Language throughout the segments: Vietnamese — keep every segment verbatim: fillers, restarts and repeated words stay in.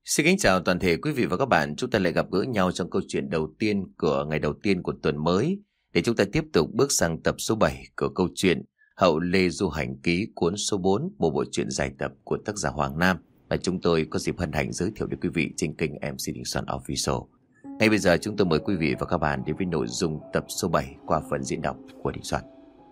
Xin kính chào toàn thể quý vị và các bạn. Chúng ta lại gặp gỡ nhau trong câu chuyện đầu tiên của ngày đầu tiên của tuần mới, để chúng ta tiếp tục bước sang tập số bảy của câu chuyện Hậu Lê Du Hành Ký, cuốn số bốn, một bộ truyện dài tập của tác giả Hoàng Nam, và chúng tôi có dịp hân hạnh giới thiệu đến quý vị trên kênh em xê Đình Soạn Official. Ngay bây giờ chúng tôi mời quý vị và các bạn đến với nội dung tập số bảy qua phần diễn đọc của Đình Soạn.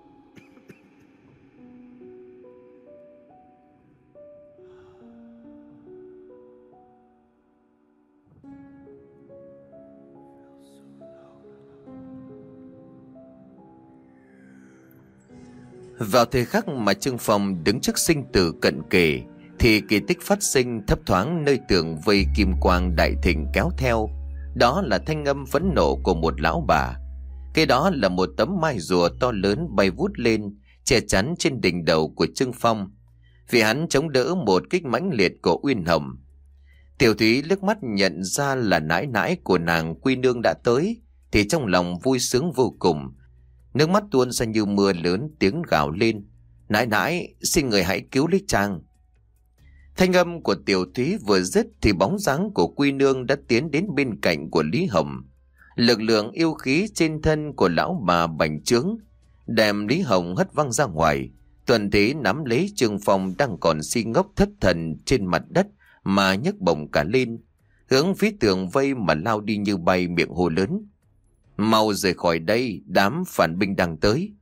Vào thời khắc mà Trương Phong đứng trước sinh tử cận kề, thì kỳ tích phát sinh thấp thoáng nơi tường vây kim quang đại thịnh kéo theo. Đó là thanh âm phẫn nộ của một lão bà. Cái đó là một tấm mai rùa to lớn bay vút lên, che chắn trên đỉnh đầu của Trương Phong, vì hắn chống đỡ một kích mãnh liệt của Uyên Hồng. Tiểu Thúy liếc mắt nhận ra là nãi nãi của nàng Quy Nương đã tới, thì trong lòng vui sướng vô cùng. Nước mắt tuôn ra như mưa lớn, tiếng gào lên: "Nãi nãi, xin người hãy cứu lấy chàng." Thanh âm của Tiểu Thúy vừa dứt thì bóng dáng của Quy Nương đã tiến đến bên cạnh của Lý Hồng. Lực lượng yêu khí trên thân của lão bà bành trướng, đem Lý Hồng hất văng ra ngoài. Tuần Thế nắm lấy Trương Phong đang còn si ngốc thất thần trên mặt đất mà nhấc bổng cả lên, hướng phía tường vây mà lao đi như bay, miệng hô lớn: "Mau rời khỏi đây, đám phản binh đang tới."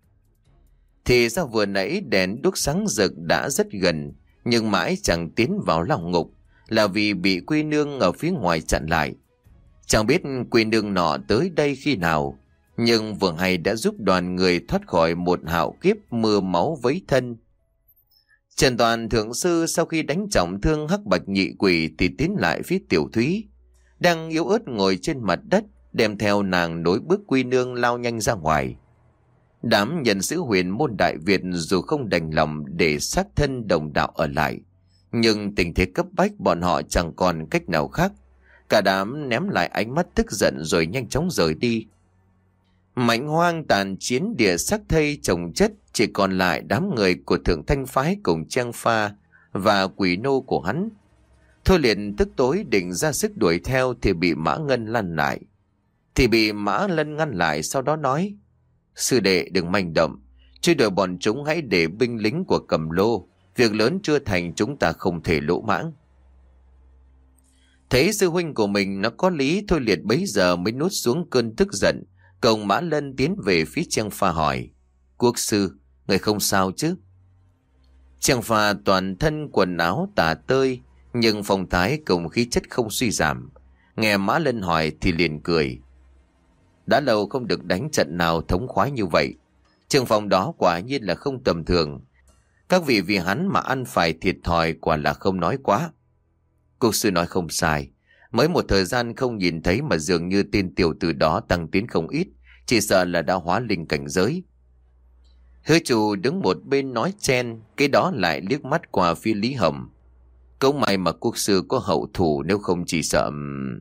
Thì ra vừa nãy đèn đuốc sáng rực đã rất gần, nhưng mãi chẳng tiến vào lòng ngục, là vì bị Quy Nương ở phía ngoài chặn lại. Chẳng biết Quy Nương nọ tới đây khi nào, nhưng vừa hay đã giúp đoàn người thoát khỏi một hạo kiếp mưa máu vấy thân. Trần Toàn thượng sư sau khi đánh trọng thương Hắc Bạch Nhị Quỷ thì tiến lại phía Tiểu Thúy, đang yếu ớt ngồi trên mặt đất, đem theo nàng nối bước Quy Nương lao nhanh ra ngoài. Đám nhân sĩ huyền môn Đại Việt dù không đành lòng để xác thân đồng đạo ở lại, nhưng tình thế cấp bách bọn họ chẳng còn cách nào khác. Cả đám ném lại ánh mắt tức giận rồi nhanh chóng rời đi. Mảnh hoang tàn chiến, địa xác thây chồng chất, chỉ còn lại đám người của Thượng Thanh Phái cùng Trang Pha và quỷ nô của hắn. Thôi liền tức tối định ra sức đuổi theo thì bị Mã Ngân ngăn lại. Thì bị Mã Lân ngăn lại, sau đó nói: "Sư đệ đừng manh động, truy đuổi bọn chúng hãy để binh lính của Cầm Lô, việc lớn chưa thành chúng ta không thể lỗ mãng." Thấy sư huynh của mình nó có lý, Thôi Liệt bấy giờ mới nuốt xuống cơn tức giận, cùng Mã Lân tiến về phía Trang Pha hỏi: "Quốc sư, người không sao chứ?" Trang Pha toàn thân quần áo tả tơi, nhưng phong thái cùng khí chất không suy giảm. Nghe Mã Lân hỏi thì liền cười: "Đã lâu không được đánh trận nào thống khoái như vậy. Trương Phong đó quả nhiên là không tầm thường. Các vị vì hắn mà ăn phải thiệt thòi quả là không nói quá." Quốc sư nói không sai. Mới một thời gian không nhìn thấy mà dường như tên tiểu tử đó tăng tiến không ít, chỉ sợ là đã hóa linh cảnh giới. Hứa chủ đứng một bên nói chen, cái đó lại liếc mắt qua phía Lý Hồng. Cũng may mà quốc sư có hậu thủ, nếu không chỉ sợ...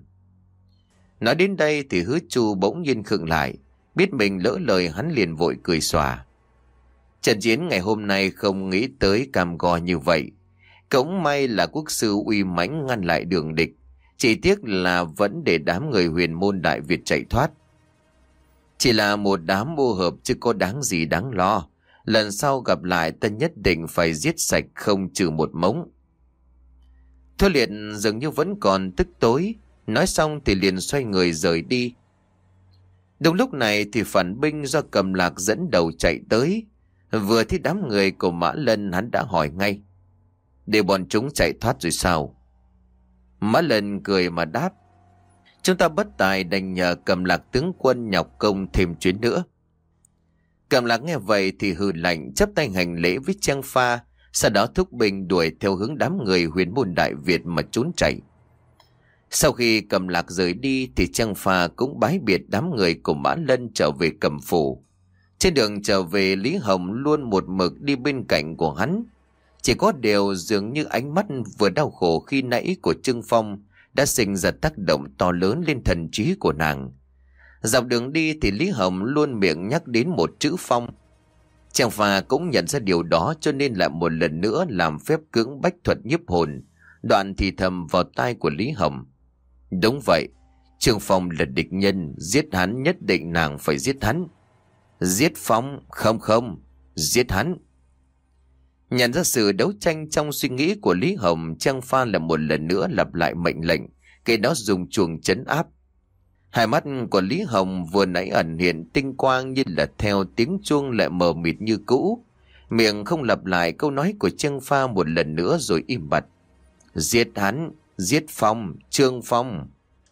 Nói đến đây thì Hứa Chu bỗng nhiên khựng lại, biết mình lỡ lời hắn liền vội cười xòa. Trận chiến ngày hôm nay không nghĩ tới cam go như vậy. Cũng may là quốc sư uy mãnh ngăn lại đường địch, chỉ tiếc là vẫn để đám người huyền môn Đại Việt chạy thoát. Chỉ là một đám ô hợp chứ có đáng gì đáng lo. Lần sau gặp lại ta nhất định phải giết sạch không trừ một mống. Thôi Liệt dường như vẫn còn tức tối, nói xong thì liền xoay người rời đi. Đúng lúc này thì phản binh do Cầm Lạc dẫn đầu chạy tới. Vừa thấy đám người của Mã Lân, hắn đã hỏi ngay: "Để bọn chúng chạy thoát rồi sao?" Mã Lân cười mà đáp: "Chúng ta bất tài đành nhờ Cầm Lạc tướng quân nhọc công thêm chuyến nữa." Cầm Lạc nghe vậy thì hừ lạnh, chắp tay hành lễ với Trang Pha, sau đó thúc binh đuổi theo hướng đám người huyền môn Đại Việt mà trốn chạy. Sau khi Cầm Lạc rời đi thì Trang Pha cũng bái biệt đám người của Mã Lân trở về Cầm Phủ. Trên đường trở về, Lý Hồng luôn một mực đi bên cạnh của hắn. Chỉ có điều dường như ánh mắt vừa đau khổ khi nãy của Trương Phong đã sinh ra tác động to lớn lên thần trí của nàng. Dọc đường đi thì Lý Hồng luôn miệng nhắc đến một chữ Phong. Trang Pha cũng nhận ra điều đó, cho nên lại một lần nữa làm phép cưỡng bách thuật nhiếp hồn, Đoạn thì thầm vào tai của Lý Hồng. Đúng vậy, Trương Phong là địch nhân, giết hắn, nhất định nàng phải giết hắn. Giết Phong? Không không, giết hắn. Nhận ra sự đấu tranh trong suy nghĩ của Lý Hồng, Trang Pha là một lần nữa lặp lại mệnh lệnh, cái đó dùng chuồng trấn áp. Hai mắt của Lý Hồng vừa nãy ẩn hiện tinh quang như là theo tiếng chuông lại mờ mịt như cũ. Miệng không lặp lại câu nói của Trang Pha một lần nữa rồi im bặt. Giết hắn, giết Phong, Trương Phong.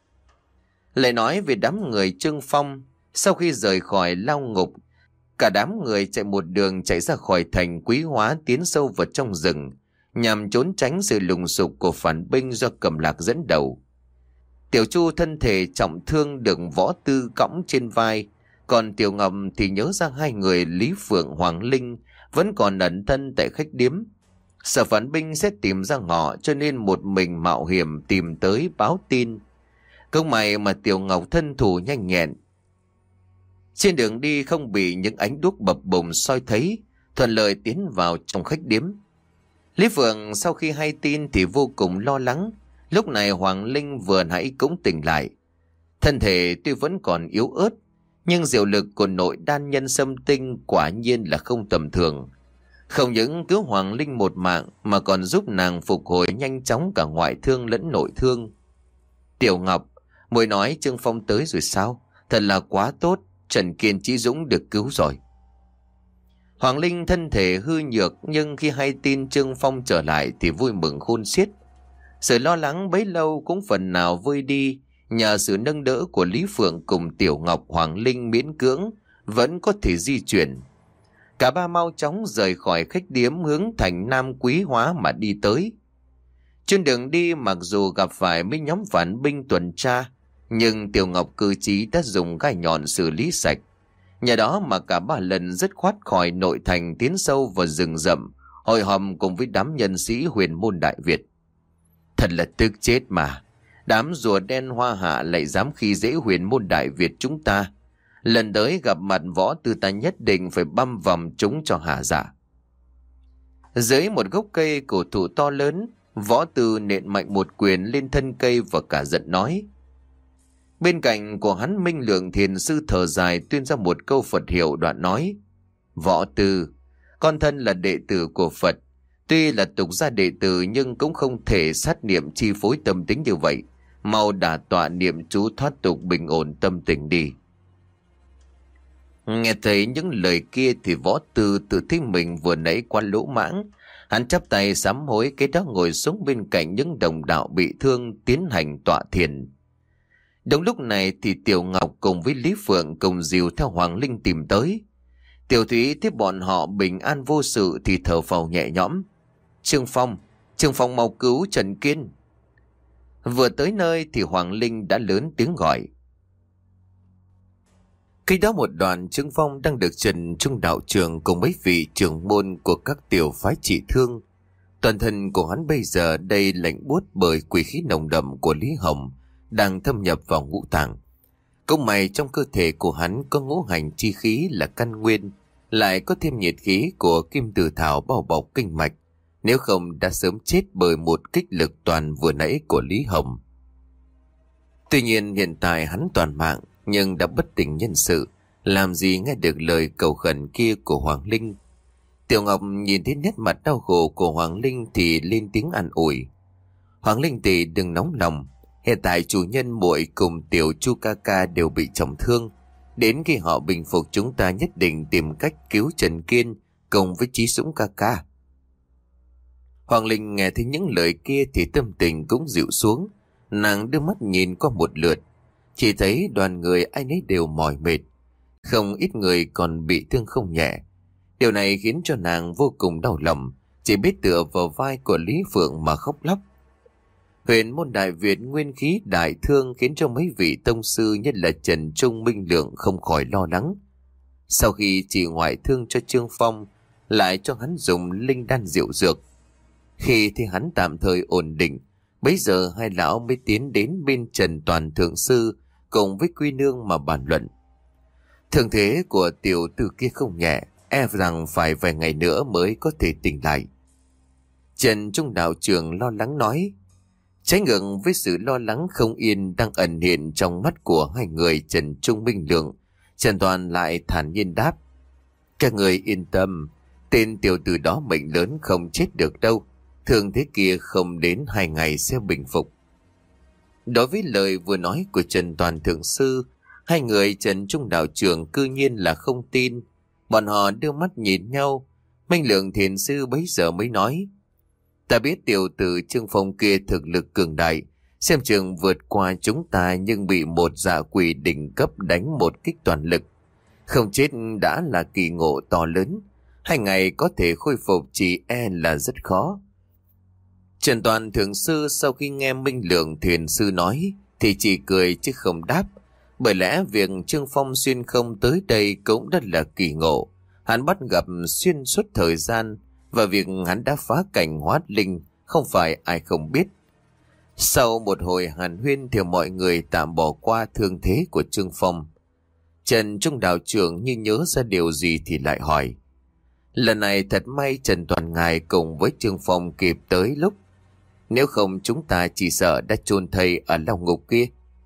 Lại nói về đám người Trương Phong, sau khi rời khỏi lao ngục, cả đám người chạy một đường chạy ra khỏi thành Quý Hóa, tiến sâu vào trong rừng, nhằm trốn tránh sự lùng sục của phản binh do Cầm Lạc dẫn đầu. Tiểu Chu thân thể trọng thương được Võ Tư cõng trên vai, còn Tiểu Ngọc thì nhớ ra hai người Lý Phượng, Hoàng Linh vẫn còn ẩn thân tại khách điếm. Sợ phản binh sẽ tìm ra họ, cho nên một mình mạo hiểm tìm tới báo tin. Công may mà Tiểu Ngọc thân thủ nhanh nhẹn, trên đường đi không bị những ánh đuốc bập bùng soi thấy, thuận lợi tiến vào trong khách điếm. Lý Phượng sau khi hay tin thì vô cùng lo lắng. Lúc này Hoàng Linh vừa nãy cũng tỉnh lại. Thân thể tuy vẫn còn yếu ớt, nhưng diệu lực của nội đan nhân xâm tinh quả nhiên là không tầm thường. Không những cứu Hoàng Linh một mạng mà còn giúp nàng phục hồi nhanh chóng cả ngoại thương lẫn nội thương. Tiểu Ngọc, muội nói Trương Phong tới rồi sao? Thật là quá tốt, Trần Kiên Chí Dũng được cứu rồi. Hoàng Linh thân thể hư nhược, nhưng khi hay tin Trương Phong trở lại thì vui mừng khôn xiết. Sự lo lắng bấy lâu cũng phần nào vơi đi, nhờ sự nâng đỡ của Lý Phượng cùng Tiểu Ngọc. Hoàng Linh miễn cưỡng vẫn có thể di chuyển. Cả ba mau chóng rời khỏi khách điếm hướng thành Nam Quý Hóa mà đi tới. Trên đường đi mặc dù gặp phải mấy nhóm phản binh tuần tra, nhưng Tiểu Ngọc cử chí đã dùng gai nhọn xử lý sạch. Nhờ đó mà cả ba lần dứt khoát khỏi nội thành, tiến sâu vào rừng rậm, hội họp cùng với đám nhân sĩ Huyền Môn Đại Việt. Thật là tức chết mà, đám rùa đen Hoa Hạ lại dám khi dễ Huyền Môn Đại Việt chúng ta. Lần tới gặp mặt Võ Tư ta nhất định phải băm vằm chúng cho hả dạ. Dưới một gốc cây cổ thụ to lớn, Võ Tư nện mạnh một quyền lên thân cây và cả giận nói. Bên cạnh của hắn, Minh Lượng Thiền Sư thở dài tuyên ra một câu Phật hiệu, đoạn nói. Võ Tư, con thân là đệ tử của Phật, tuy là tục gia đệ tử nhưng cũng không thể sát niệm chi phối tâm tính như vậy. Mau đả tọa niệm chú thoát tục bình ổn tâm tình đi. Nghe thấy những lời kia thì Võ Tư tự thấy mình vừa nãy quá lỗ mãng. Hắn chắp tay sám hối, cái đó ngồi xuống bên cạnh những đồng đạo bị thương tiến hành tọa thiền. Đúng lúc này thì Tiểu Ngọc cùng với Lý Phượng cùng dìu theo Hoàng Linh tìm tới. Tiểu Thúy thấy bọn họ bình an vô sự thì thở phào nhẹ nhõm. Trương Phong, Trương Phong mau cứu Trần Kiên. Vừa tới nơi thì Hoàng Linh đã lớn tiếng gọi. Khi đó một đoàn Trương Phong đang được Trần Trung đạo trưởng cùng mấy vị trưởng môn của các tiểu phái trị thương. Toàn thân của hắn bây giờ đây lạnh buốt bởi quỷ khí nồng đậm của Lý Hồng đang thâm nhập vào ngũ tạng. Cũng may trong cơ thể của hắn có ngũ hành chi khí là căn nguyên, lại có thêm nhiệt khí của kim từ thảo bao bọc kinh mạch, nếu không đã sớm chết bởi một kích lực toàn vừa nãy của Lý Hồng. Tuy nhiên hiện tại hắn toàn mạng nhưng đã bất tỉnh nhân sự, làm gì nghe được lời cầu khẩn kia của Hoàng Linh. Tiểu Ngọc nhìn thấy nét mặt đau khổ của Hoàng Linh thì lên tiếng an ủi. Hoàng Linh tỷ đừng nóng lòng, hiện tại chủ nhân muội cùng Tiểu Chu ca ca đều bị trọng thương, đến khi họ bình phục chúng ta nhất định tìm cách cứu Trần Kiên cùng với Chí Dũng ca ca. Hoàng Linh nghe thấy những lời kia thì tâm tình cũng dịu xuống. Nàng đưa mắt nhìn qua một lượt, chỉ thấy đoàn người ai nấy đều mỏi mệt, không ít người còn bị thương không nhẹ. Điều này khiến cho nàng vô cùng đau lòng, chỉ biết tựa vào vai của Lý Phượng mà khóc lóc. Huyền Môn Đại Việt nguyên khí đại thương khiến cho mấy vị tông sư nhất là Trần Trung, Minh Lượng không khỏi lo lắng. Sau khi chỉ ngoại thương cho Trương Phong, lại cho hắn dùng linh đan diệu dược. Khi thì hắn tạm thời ổn định, bấy giờ hai lão mới tiến đến bên Trần Toàn Thượng Sư cùng với Quy Nương mà bàn luận. Thương thế của tiểu tử kia không nhẹ, e rằng phải vài ngày nữa mới có thể tỉnh lại. Trần Trung đạo trưởng lo lắng nói. Trái ngược với sự lo lắng không yên đang ẩn hiện trong mắt của hai người Trần Trung Minh Lượng, Trần Toàn lại thản nhiên đáp: các người yên tâm, tên tiểu tử đó mệnh lớn không chết được đâu, thương thế kia không đến hai ngày sẽ bình phục. Đối với lời vừa nói của Trần Toàn thượng sư, hai người Trần Trung đạo trưởng cư nhiên là không tin. Bọn họ đưa mắt nhìn nhau. Minh Lượng thiền sư bấy giờ mới nói: ta biết tiểu tử Trương Phong kia thực lực cường đại, xem chừng vượt qua chúng ta, nhưng bị một dạ quỷ đỉnh cấp đánh một kích toàn lực. Không chết đã là kỳ ngộ to lớn, hai ngày có thể khôi phục chỉ e là rất khó. Trần Toàn thượng sư sau khi nghe Minh Lượng thiền sư nói thì chỉ cười chứ không đáp, bởi lẽ việc Trương Phong xuyên không tới đây cũng rất là kỳ ngộ. Hắn bắt gặp xuyên suốt thời gian, và việc hắn đã phá cảnh hóa linh không phải ai không biết. Sau một hồi hàn huyên thì mọi người tạm bỏ qua thương thế của Trương Phong. Trần Trung đạo trưởng như nhớ ra điều gì thì lại hỏi: lần này thật may Trần Toàn ngài cùng với Trương Phong kịp tới lúc, nếu không chúng ta chỉ sợ đã chôn thây ở lòng ngục kia.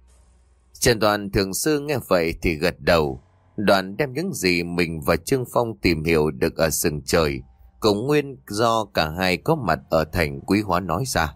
Trần Toàn thượng sư nghe vậy thì gật đầu, đoạn đem những gì mình và Trương Phong tìm hiểu được ở sừng trời cũng nguyên do cả hai có mặt ở thành Quý Hóa nói ra.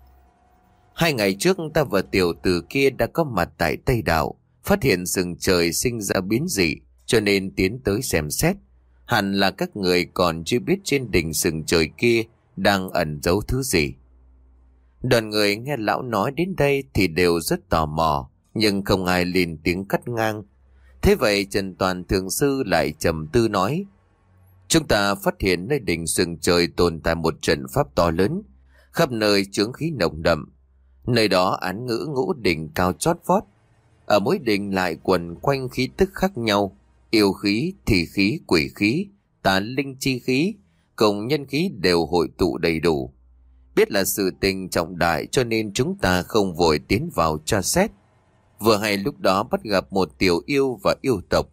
Hai ngày trước ta và tiểu tử kia đã có mặt tại Tây Đạo, phát hiện sừng trời sinh ra biến dị, cho nên tiến tới xem xét. Hẳn là các người còn chưa biết trên đỉnh sừng trời kia đang ẩn giấu thứ gì. Đoàn người nghe lão nói đến đây thì đều rất tò mò, nhưng không ai lên tiếng cắt ngang. Thế vậy Trần Toàn thượng sư lại trầm tư nói: chúng ta phát hiện nơi đỉnh sừng trời tồn tại một trận pháp to lớn, khắp nơi chướng khí nồng đậm. Nơi đó án ngữ ngũ đỉnh cao chót vót, ở mỗi đỉnh lại quần quanh khí tức khác nhau, yêu khí, thì khí, quỷ khí, tà linh chi khí cùng nhân khí đều hội tụ đầy đủ. Biết là sự tình trọng đại cho nên chúng ta không vội tiến vào tra xét. Vừa hay lúc đó bắt gặp một tiểu yêu và yêu tộc.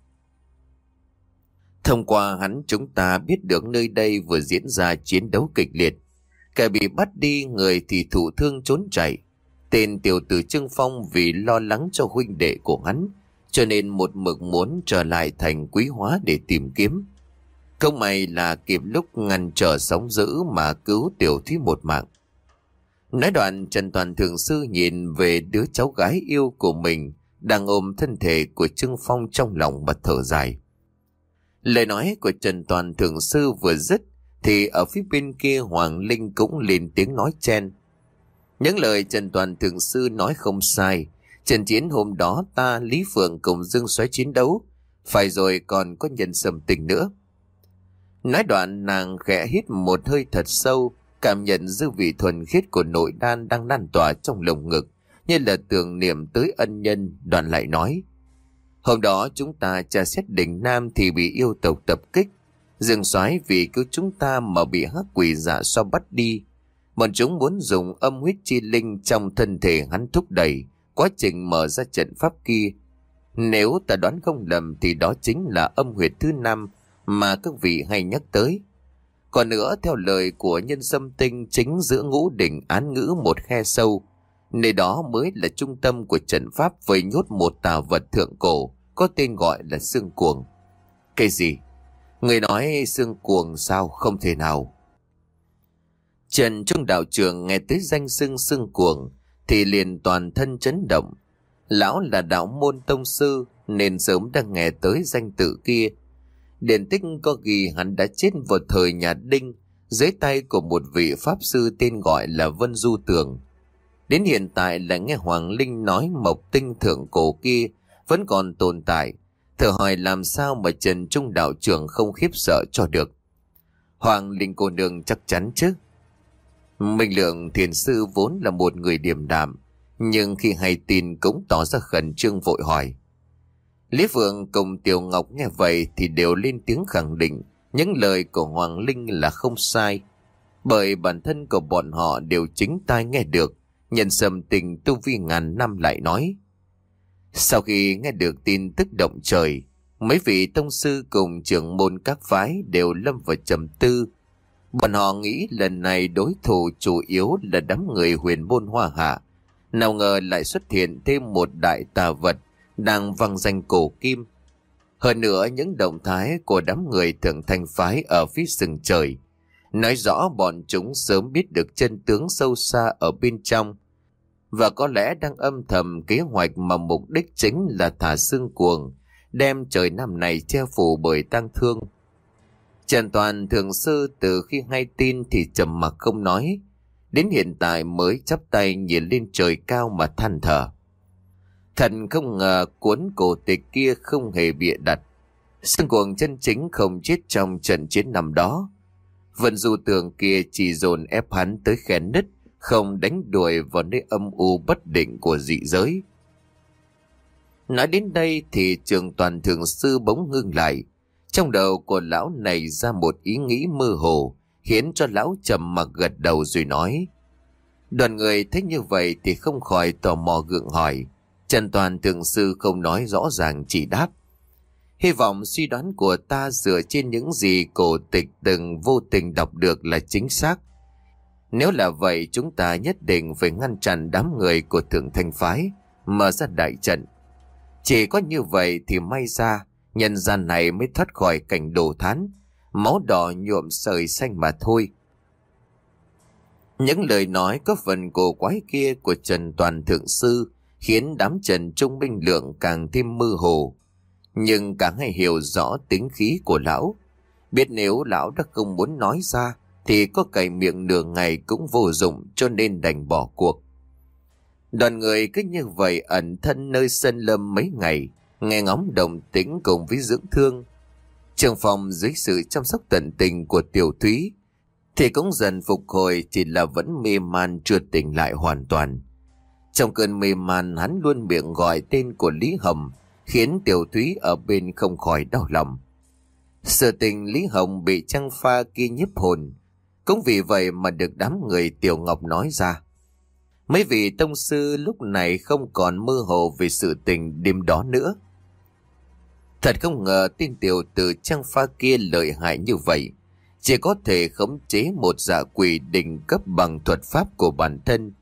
Thông qua hắn chúng ta biết được nơi đây vừa diễn ra chiến đấu kịch liệt. Kẻ bị bắt đi, người thì thụ thương trốn chạy. Tên tiểu tử Trương Phong vì lo lắng cho huynh đệ của hắn, cho nên một mực muốn trở lại thành Quý Hóa để tìm kiếm. Không may là kịp lúc ngăn trở sóng dữ mà cứu tiểu thúy một mạng. Nói đoạn, Trần Toàn thượng sư nhìn về đứa cháu gái yêu của mình đang ôm thân thể của Trương Phong trong lòng mà thở dài. Lời nói của Trần Toàn thượng sư vừa dứt thì ở phía bên kia Hoàng Linh cũng lên tiếng nói chen. Những lời Trần Toàn thượng sư nói không sai. Trận chiến hôm đó ta Lý Phượng cùng Dương Soái chiến đấu, phải rồi còn có Nhân Sâm Tình nữa. Nói đoạn nàng khẽ hít một hơi thật sâu, cảm nhận dư vị thuần khiết của nội đan đang lan tỏa trong lồng ngực, như là tưởng niệm tới ân nhân. Đoạn lại nói: hôm đó chúng ta tra xét đỉnh Nam thì bị yêu tộc tập kích. Dương Soái vì cứu chúng ta mà bị hắc quỷ dạ so bắt đi. Bọn chúng muốn dùng âm huyết chi linh trong thân thể hắn thúc đẩy quá trình mở ra trận pháp kia. Nếu ta đoán không lầm thì đó chính là âm huyệt thứ năm mà các vị hay nhắc tới. Còn nữa, theo lời của Nhân Sâm Tinh, chính giữa ngũ đỉnh án ngữ một khe sâu, nơi đó mới là trung tâm của trận pháp vây nhốt một tà vật thượng cổ có tên gọi là Xương Cuồng. Cái gì? Người nói Xương Cuồng sao? Không thể nào. Trần Trung đạo trưởng nghe tới danh xưng Xương Cuồng thì liền toàn thân chấn động. Lão là đạo môn tông sư nên sớm đã nghe tới danh tự kia. Điển tích có ghi hắn đã chết vào thời nhà Đinh dưới tay của một vị pháp sư tên gọi là Vân Du Tường. Đến hiện tại là nghe Hoàng Linh nói mộc tinh thượng cổ kia vẫn còn tồn tại. Thử hỏi làm sao mà Trần Trung đạo trưởng không khiếp sợ cho được. Hoàng Linh cô nương chắc chắn chứ? Minh Lượng thiền sư vốn là một người điềm đạm, nhưng khi hay tin cũng tỏ ra khẩn trương vội hỏi. Lý Phượng cùng Tiểu Ngọc nghe vậy thì đều lên tiếng khẳng định những lời của Hoàng Linh là không sai, bởi bản thân của bọn họ đều chính tai nghe được. Nhân Sâm Tình tu vi ngàn năm lại nói: sau khi nghe được tin tức động trời, mấy vị tông sư cùng trưởng môn các phái đều lâm vào trầm tư. Bọn họ nghĩ lần này đối thủ chủ yếu là đám người huyền môn Hoa Hạ. Nào ngờ lại xuất hiện thêm một đại tà vật đang văng danh cổ kim. Hơn nữa những động thái của đám người Thượng Thanh phái ở phía sừng trời nói rõ bọn chúng sớm biết được chân tướng sâu xa ở bên trong, và có lẽ đang âm thầm kế hoạch mà mục đích chính là thả xương cuồng, đem trời năm này che phủ bởi tang thương. Trần Toàn thượng sư từ khi hay tin thì trầm mặc không nói, đến hiện tại mới chắp tay nhìn lên trời cao mà than thở. Thật không ngờ cuốn cổ tịch kia không hề bịa đặt. Xương cuồng chân chính không chết trong trận chiến năm đó. Vân Du Tường kia chỉ dồn ép hắn tới khe nứt, không đánh đuổi vào nơi âm u bất định của dị giới. Nói đến đây thì Trường Toàn thượng sư bỗng ngưng lại. Trong đầu của lão này ra một ý nghĩ mơ hồ, khiến cho lão trầm mặc gật đầu rồi nói. Đoàn người thấy như vậy thì không khỏi tò mò gượng hỏi. Trần Toàn thượng sư không nói rõ ràng, chỉ đáp. Hy vọng suy đoán của ta dựa trên những gì cổ tịch từng vô tình đọc được là chính xác. Nếu là vậy, chúng ta nhất định phải ngăn chặn đám người của Thượng Thanh phái, mở ra đại trận. Chỉ có như vậy thì may ra nhân gian này mới thoát khỏi cảnh đổ thán, máu đỏ nhuộm sợi xanh mà thôi. Những lời nói có phần cổ quái kia của Trần Toàn thượng sư khiến đám Trần Trung Minh Lượng càng thêm mơ hồ. Nhưng cả hai hiểu rõ tính khí của lão, biết nếu lão đã không muốn nói ra thì có cày miệng nửa ngày cũng vô dụng, cho nên đành bỏ cuộc. Đoàn người cứ như vậy ẩn thân nơi sân lâm mấy ngày, nghe ngóng động tĩnh cùng với dưỡng thương. Trường phòng dưới sự chăm sóc tận tình của Tiểu Thúy thì cũng dần phục hồi, chỉ là vẫn mê man chưa tỉnh lại hoàn toàn. Trong cơn mê man, hắn luôn miệng gọi tên của Lý Hồng, khiến Tiểu Thúy ở bên không khỏi đau lòng. Sự tình Lý Hồng bị trăng pha kia nhiếp hồn, cũng vì vậy mà được đám người Tiểu Ngọc nói ra. Mấy vị tông sư lúc này không còn mơ hồ về sự tình đêm đó nữa. Thật không ngờ tên tiểu tử trăng pha kia lợi hại như vậy, chỉ có thể khống chế một dạ quỷ đỉnh cấp bằng thuật pháp của bản thân.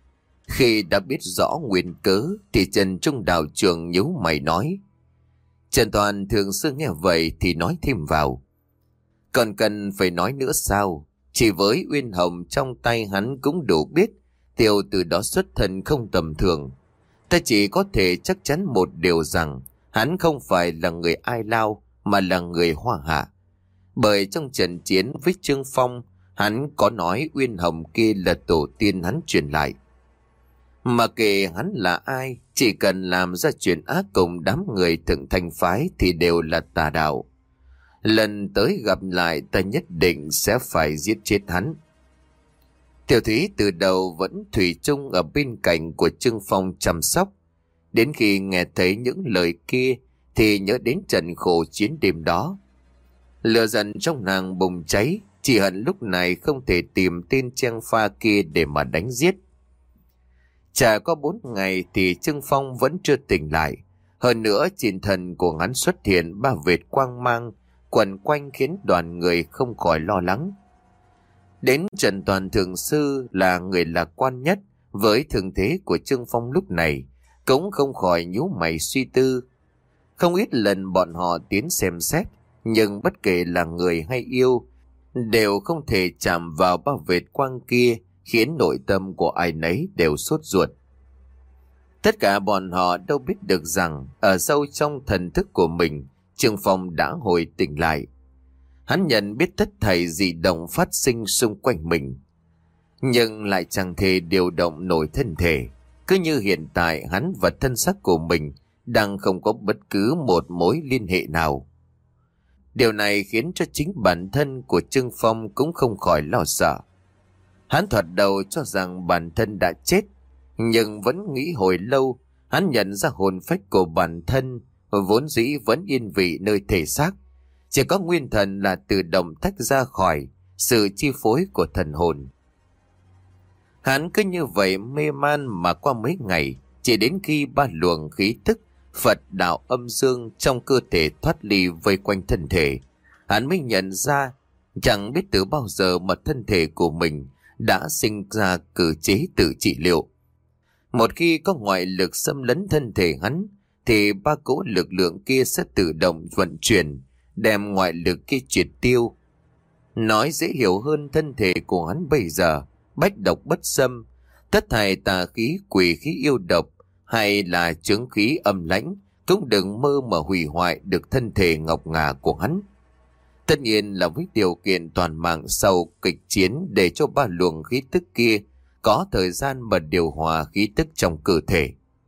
Khi đã biết rõ nguyên cớ thì Trần Trung đạo trưởng nhíu mày nói. Trần Toàn thường sư nghe vậy thì nói thêm vào. Còn cần phải nói nữa sao? Chỉ với Uyên Hồng trong tay hắn cũng đủ biết tiểu tử đó xuất thân không tầm thường. Ta chỉ có thể chắc chắn một điều rằng hắn không phải là người Ai Lao mà là người Hoa Hạ. Bởi trong trận chiến với Trương Phong, hắn có nói Uyên Hồng kia là tổ tiên hắn truyền lại. Mà kể hắn là ai, chỉ cần làm ra chuyện ác cùng đám người Thượng Thanh phái thì đều là tà đạo. Lần tới gặp lại ta nhất định sẽ phải giết chết hắn. Tiểu Thúy từ đầu vẫn thủy chung ở bên cạnh của Trương Phong chăm sóc. Đến khi nghe thấy những lời kia thì nhớ đến trận khổ chiến đêm đó. Lửa giận trong nàng bùng cháy, chỉ hận lúc này không thể tìm tên Trang Pha kia để mà đánh giết. Chả có bốn ngày thì Trương Phong vẫn chưa tỉnh lại. Hơn nữa trên thân của hắn xuất hiện ba vệt quang mang quẩn quanh, khiến đoàn người không khỏi lo lắng. Đến Trần Toàn thượng sư là người lạc quan nhất với thường thế của Trương Phong lúc này, cũng không khỏi nhíu mày suy tư. Không ít lần bọn họ tiến xem xét, nhưng bất kể là người hay yêu đều không thể chạm vào ba vệt quang kia, khiến nội tâm của ai nấy đều sốt ruột. Tất cả bọn họ đâu biết được rằng ở sâu trong thần thức của mình, Trương Phong đã hồi tỉnh lại. Hắn nhận biết tất thảy dị động phát sinh xung quanh mình, nhưng lại chẳng thể điều động nổi thân thể. Cứ như hiện tại hắn và thân xác của mình đang không có bất cứ một mối liên hệ nào. Điều này khiến cho chính bản thân của Trương Phong cũng không khỏi lo sợ. Hắn thoạt đầu cho rằng bản thân đã chết, nhưng vẫn nghĩ hồi lâu, hắn nhận ra hồn phách của bản thân vốn dĩ vẫn yên vị nơi thể xác. Chỉ có nguyên thần là tự động tách ra khỏi sự chi phối của thần hồn. Hắn cứ như vậy mê man mà qua mấy ngày, chỉ đến khi ba luồng khí tức Phật đạo âm dương trong cơ thể thoát ly vây quanh thân thể, hắn mới nhận ra Chẳng biết từ bao giờ mà thân thể của mình đã sinh ra cử chế tự trị liệu. Một khi có ngoại lực xâm lấn thân thể hắn, thì ba cỗ lực lượng kia sẽ tự động vận chuyển, đem ngoại lực kia triệt tiêu. Nói dễ hiểu hơn, thân thể của hắn bây giờ bách độc bất xâm, tất thảy tà khí, quỷ khí, yêu độc hay là chướng khí âm lãnh cũng đừng mơ mà hủy hoại được thân thể ngọc ngà của hắn. Tất nhiên là với điều kiện toàn mạng sau kịch chiến, để cho ba luồng khí tức kia có thời gian mà điều hòa khí tức trong cơ thể.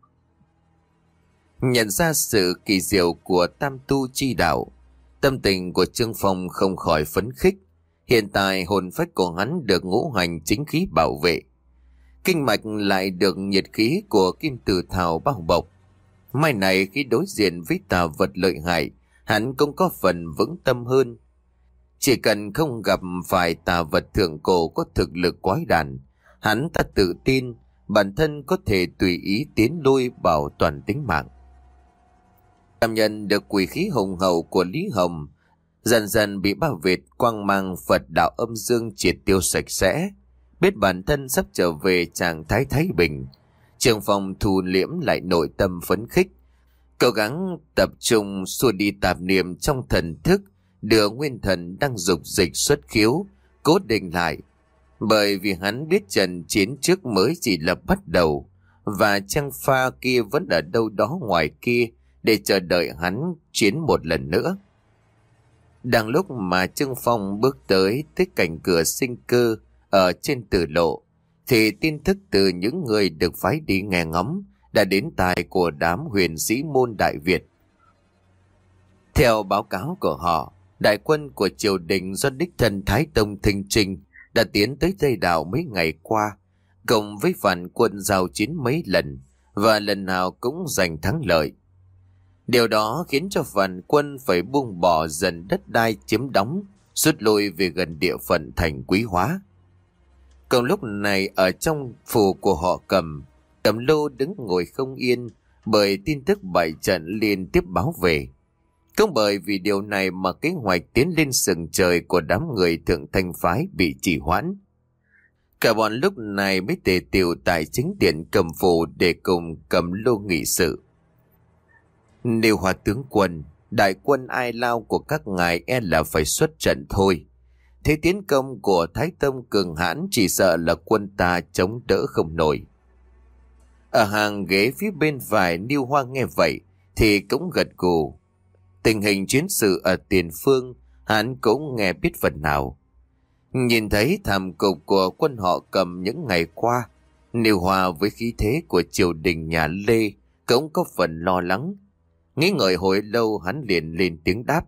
Nhận ra sự kỳ diệu của tam tu chi đạo, tâm tình của Trương Phong không khỏi phấn khích. Hiện tại hồn phách của hắn được ngũ hành chính khí bảo vệ, kinh mạch lại được nhiệt khí của kim tử thảo bao bọc. Mai này khi đối diện với tà vật lợi hại, hắn cũng có phần vững tâm hơn. Chỉ cần không gặp phải tà vật thượng cổ có thực lực quái đản, hắn ta tự tin bản thân có thể tùy ý tiến lui bảo toàn tính mạng. Cảm nhận được quỷ khí hùng hậu của Lý Hồng dần dần bị bao vệt quang mang Phật đạo âm dương triệt tiêu sạch sẽ, biết bản thân sắp trở về trạng thái thái bình, Trương Phong thu liễm lại nội tâm phấn khích, cố gắng tập trung xua đi tạp niệm trong thần thức, đưa nguyên thần đang dục dịch xuất khiếu cố định lại. Bởi vì hắn biết trận chiến trước mới chỉ là bắt đầu, và Trang Pha kia vẫn ở đâu đó ngoài kia để chờ đợi hắn chiến một lần nữa. Đang lúc mà Trương Phong bước tới tới cạnh cửa sinh cơ ở trên tử lộ, thì tin tức từ những người được phái đi nghe ngóng đã đến tai của đám huyền sĩ môn Đại Việt. Theo báo cáo của họ, đại quân của triều đình do đích thân Thái Tông Thinh Trinh đã tiến tới Tây Đảo mấy ngày qua, cộng với phản quân giao chiến mấy lần, và lần nào cũng giành thắng lợi. Điều đó khiến cho phản quân phải buông bỏ dần đất đai chiếm đóng, rút lui về gần địa phận thành Quý Hóa. Còn lúc này ở trong phủ của họ Cầm, Cầm Lô đứng ngồi không yên, bởi tin tức bại trận liên tiếp báo về. Cũng bởi vì điều này mà kế hoạch tiến lên sừng trời của đám người Thượng Thanh phái bị trì hoãn. Cả bọn lúc này mới tề tiệu tại chính điện Cầm phủ để cùng Cầm Lô nghị sự. Nếu Hòa tướng quân, đại quân Ai Lao của các ngài e là phải xuất trận thôi. Thế tiến công của Thái Tông cường hãn chỉ sợ là quân ta chống đỡ không nổi. Ở hàng ghế phía bên phải, Niêu Hoa nghe vậy thì cũng gật gù. Tình hình chiến sự ở tiền phương hắn cũng nghe biết phần nào. Nhìn thấy thảm cục của quân họ Cầm những ngày qua, Niêu Hoa với khí thế của triều đình nhà Lê cũng có phần lo lắng. Nghĩ ngợi hồi lâu, hắn liền lên tiếng đáp.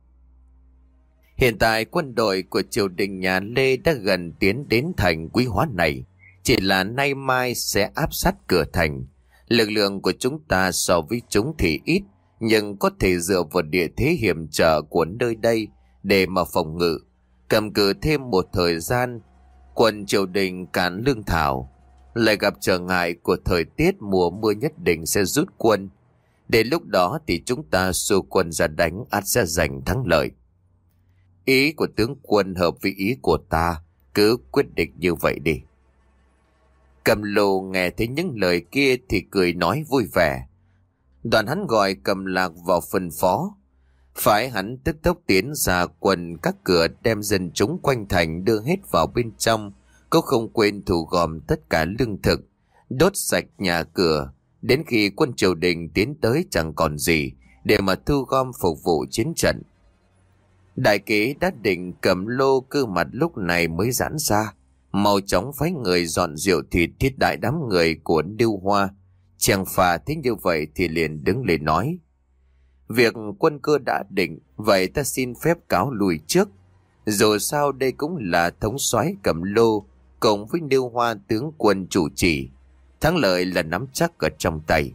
Hiện tại quân đội của triều đình nhà Lê đã gần tiến đến thành Quý Hóa này, chỉ là nay mai sẽ áp sát cửa thành. Lực lượng của chúng ta so với chúng thì ít, nhưng có thể dựa vào địa thế hiểm trở của nơi đây để mà phòng ngự. Cầm cự thêm một thời gian, quân triều đình cản lương thảo, lại gặp trở ngại của thời tiết mùa mưa nhất định sẽ rút quân. Đến lúc đó thì chúng ta xua quân ra đánh, ắt sẽ giành thắng lợi. Ý của tướng quân hợp với ý của ta, cứ quyết định như vậy đi. Cầm Lô nghe thấy những lời kia thì cười nói vui vẻ. Đoàn hắn gọi Cầm Lạc vào phân phó, phải hắn tức tốc tiến ra quần các cửa, đem dân chúng quanh thành đưa hết vào bên trong, cũng không quên thu gom tất cả lương thực, đốt sạch nhà cửa, đến khi quân triều đình tiến tới chẳng còn gì để mà thu gom phục vụ chiến trận. Đại kế đã định, Cầm Lô cơ mặt lúc này mới giãn ra, mau chóng phái người dọn rượu thịt thiết đại đám người của Niêu Hoa. Chàng Phà thấy như vậy thì liền đứng lên nói: Việc quân cơ đã định, vậy ta xin phép cáo lùi trước. Dù sao đây cũng là thống soái Cầm Lô cùng với Niêu Hoa tướng quân chủ trì, thắng lợi là nắm chắc ở trong tay.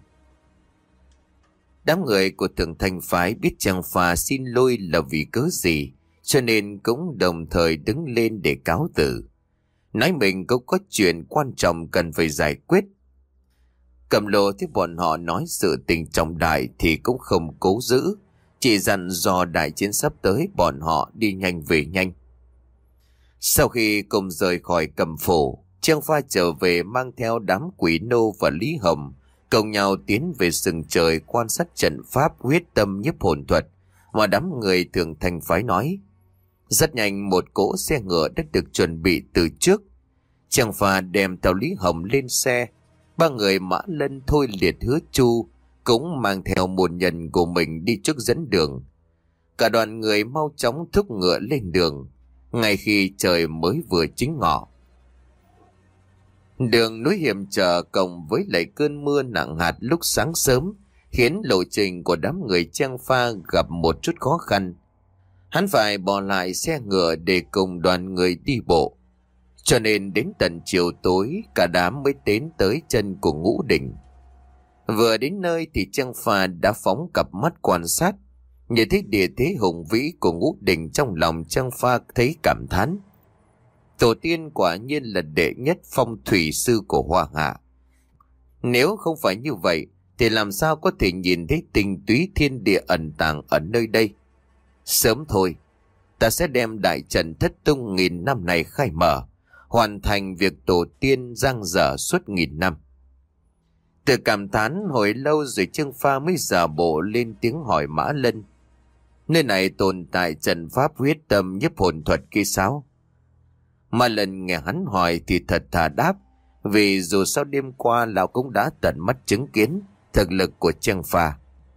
Đám người của Thượng Thanh phái biết Chàng Phà xin lôi là vì cớ gì, cho nên cũng đồng thời đứng lên để cáo từ, nói mình cũng có chuyện quan trọng cần phải giải quyết. Cầm Lô thấy bọn họ nói sự tình trọng đại thì cũng không cố giữ, chỉ dặn dò đại chiến sắp tới bọn họ đi nhanh về nhanh. Sau khi cùng rời khỏi Cầm Phổ, Trương Pha trở về mang theo đám Quỷ Nô và Lý Hồng, cùng nhau tiến về sừng trời quan sát trận pháp huyết tâm nhiếp hồn thuật mà đám người thường thành phái nói. Rất nhanh một cỗ xe ngựa đã được chuẩn bị từ trước. Trương Pha đem theo Lý Hồng lên xe, ba người Mã Lân, Thôi Liệt, Hứa Chu cũng mang theo môn nhân của mình đi trước dẫn đường. Cả đoàn người mau chóng thúc ngựa lên đường, ngay khi trời mới vừa chính ngọ. Đường núi hiểm trở cộng với lại cơn mưa nặng hạt lúc sáng sớm khiến lộ trình của đám người Trương Pha gặp một chút khó khăn. Hắn phải bỏ lại xe ngựa để cùng đoàn người đi bộ. Cho nên đến tận chiều tối cả đám mới đến tới chân của Ngũ Đỉnh. Vừa đến nơi thì Trương Pha đã phóng cặp mắt quan sát, nhìn thấy địa thế hùng vĩ của Ngũ Đỉnh. Trong lòng Trương Pha thấy cảm thán. Tổ tiên quả nhiên là đệ nhất phong thủy sư của Hoa Hạ. Nếu không phải như vậy thì làm sao có thể nhìn thấy tinh túy thiên địa ẩn tàng ở nơi đây. Sớm thôi, ta sẽ đem đại trận thất tung nghìn năm này khai mở, hoàn thành việc tổ tiên dang dở suốt nghìn năm. Từ cảm thán hồi lâu rồi Trương Pha mới giả bộ lên tiếng hỏi Mã Lân. Nơi này tồn tại trận pháp huyết tâm nhiếp hồn thuật kia sao? Mã Lân nghe hắn hỏi thì thật thà đáp, vì dù sao đêm qua lão cũng đã tận mắt chứng kiến thực lực của Trương Pha.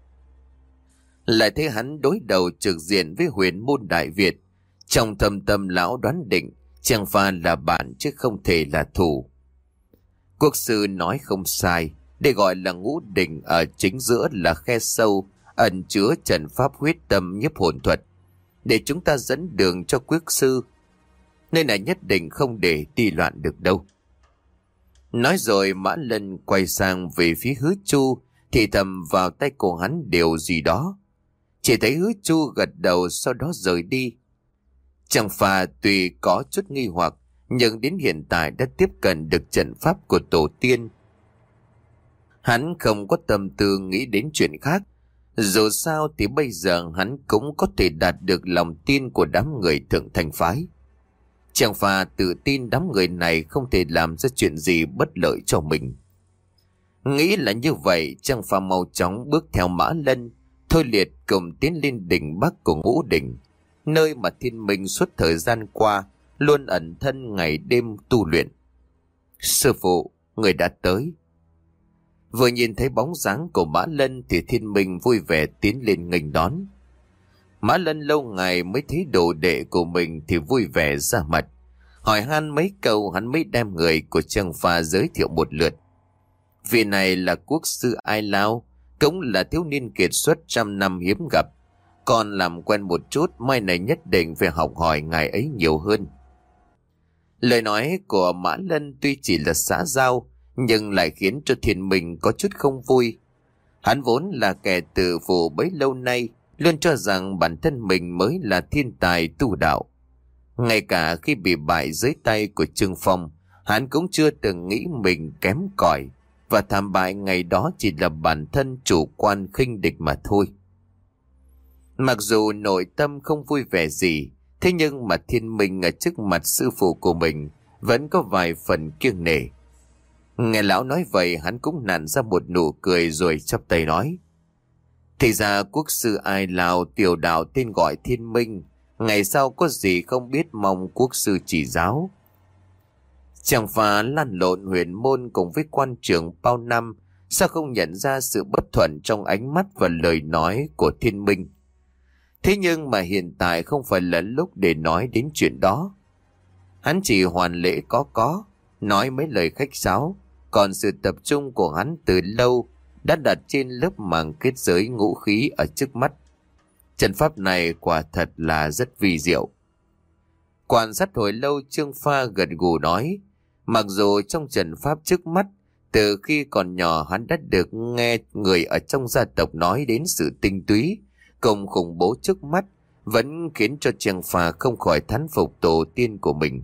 Lại thấy hắn đối đầu trực diện với huyền môn Đại Việt, trong thâm tâm lão đoán định Trương Pha là bạn chứ không thể là thù. Quốc sư nói không sai, để gọi là Ngũ Đỉnh ở chính giữa là khe sâu ẩn chứa trận pháp huyết tâm nhiếp hồn thuật, để chúng ta dẫn đường cho quốc sư. Nơi này nhất định không để đi loạn được đâu. Nói rồi Mã Lân quay sang về phía Hứa Chu, thì thầm vào tay cổ hắn điều gì đó. Chỉ thấy Hứa Chu gật đầu sau đó rời đi. Trương Pha tuy có chút nghi hoặc, nhưng đến hiện tại đã tiếp cận được trận pháp của tổ tiên. Hắn không có tâm tư nghĩ đến chuyện khác. Dù sao thì bây giờ hắn cũng có thể đạt được lòng tin của đám người thượng thành phái. Trương Pha tự tin đám người này không thể làm ra chuyện gì bất lợi cho mình. Nghĩ là như vậy, Trương Pha mau chóng bước theo Mã Lân, Thôi Liệt cùng tiến lên đỉnh Bắc của Ngũ Đỉnh, nơi mà Thiên Minh suốt thời gian qua luôn ẩn thân ngày đêm tu luyện. Sư phụ, người đã tới. Vừa nhìn thấy bóng dáng của Mã Lân thì Thiên Minh vui vẻ tiến lên nghênh đón. Mã Lân lâu ngày mới thấy đồ đệ của mình thì vui vẻ ra mặt, hỏi han mấy câu hắn mới đem người của Trương Pha giới thiệu một lượt. Vị này là quốc sư Ai Lao, cũng là thiếu niên kiệt xuất trăm năm hiếm gặp. Còn làm quen một chút, mai này nhất định phải học hỏi ngài ấy nhiều hơn. Lời nói của Mã Lân tuy chỉ là xã giao, nhưng lại khiến cho Thiên Minh có chút không vui. Hắn vốn là kẻ tự phụ bấy lâu nay, luôn cho rằng bản thân mình mới là thiên tài tu đạo. Ngay cả khi bị bại dưới tay của Trương Phong, hắn cũng chưa từng nghĩ mình kém cỏi, và thảm bại ngày đó chỉ là bản thân chủ quan khinh địch mà thôi. Mặc dù nội tâm không vui vẻ gì, thế nhưng mà Thiên Minh ở trước mặt sư phụ của mình vẫn có vài phần kiêng nể. Nghe lão nói vậy, hắn cũng nặn ra một nụ cười rồi chắp tay nói. Thì ra quốc sư Ai Lao tiểu đạo tên gọi Thiên Minh, ngày sau có gì không biết mong quốc sư chỉ giáo. Trương Pha lăn lộn huyền môn cùng với quan trường bao năm, sao không nhận ra sự bất thuận trong ánh mắt và lời nói của Thiên Minh. Thế nhưng mà hiện tại không phải là lúc để nói đến chuyện đó. Hắn chỉ hoàn lễ có có, nói mấy lời khách sáo, còn sự tập trung của hắn từ lâu đã đặt trên lớp màng kết giới ngũ khí ở trước mắt. Trận pháp này quả thật là rất vi diệu. Quan sát hồi lâu, Trương Pha gật gù nói, mặc dù trong trận pháp trước mắt, từ khi còn nhỏ hắn đã được nghe người ở trong gia tộc nói đến sự tinh túy cùng khủng bố trước mắt, vẫn khiến cho Trương Pha không khỏi thán phục tổ tiên của mình.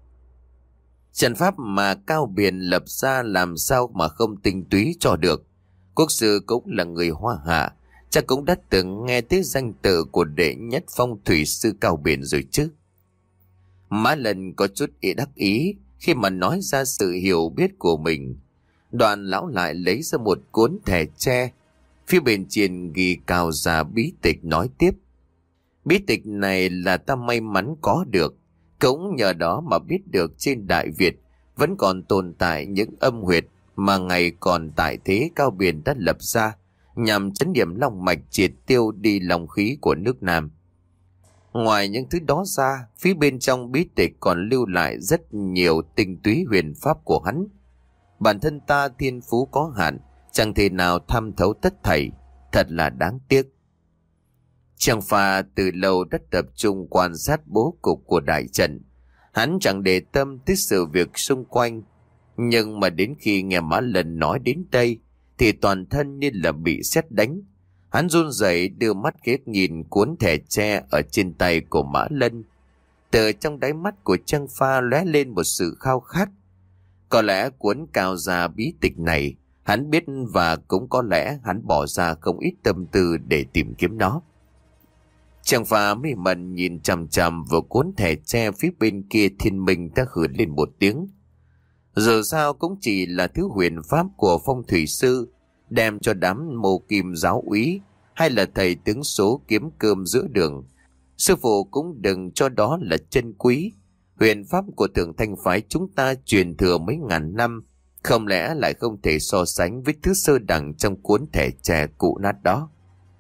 Trận pháp mà Cao Biển lập ra làm sao mà không tinh túy cho được. Quốc sư cũng là người Hoa Hạ, chắc cũng đã từng nghe tới danh tự của đệ nhất phong thủy sư Cao Biển rồi chứ. Mã Lân có chút ý đắc ý khi mà nói ra sự hiểu biết của mình. Đoạn lão lại lấy ra một cuốn thẻ tre, phía bên trên ghi cao ra bí tịch nói tiếp. Bí tịch này là ta may mắn có được, cũng nhờ đó mà biết được trên Đại Việt vẫn còn tồn tại những âm huyệt mà ngày còn tại thế Cao Biền đã lập ra, nhằm chấn điểm long mạch, triệt tiêu đi long khí của nước Nam. Ngoài những thứ đó ra, phía bên trong bí tịch còn lưu lại rất nhiều tinh túy huyền pháp của hắn. Bản thân ta thiên phú có hạn, chẳng thể nào thăm thấu tất thảy, thật là đáng tiếc. Trang Pha từ lâu đã tập trung quan sát bố cục của đại trận. Hắn chẳng để tâm tới sự việc xung quanh. Nhưng mà đến khi nghe Mã Lân nói đến đây, thì toàn thân như là bị sét đánh. Hắn run rẩy đưa mắt ghét nhìn cuốn thẻ tre ở trên tay của Mã Lân. Từ trong đáy mắt của Trang Pha lóe lên một sự khao khát. Có lẽ cuốn cao ra bí tịch này, hắn biết, và cũng có lẽ hắn bỏ ra không ít tâm tư để tìm kiếm nó. Trang Pha mê mẩn nhìn chằm chằm vào cuốn thẻ tre phía bên kia. Thiên Minh đã hừ lên một tiếng. Dù sao cũng chỉ là thứ huyền pháp của phong thủy sư, đem cho đám mô kim giáo úy hay là thầy tướng số kiếm cơm giữa đường. Sư phụ cũng đừng cho đó là chân quý. Huyền pháp của Thượng Thanh phái chúng ta truyền thừa mấy ngàn năm, không lẽ lại không thể so sánh với thứ sơ đẳng trong cuốn thẻ tre cũ nát đó.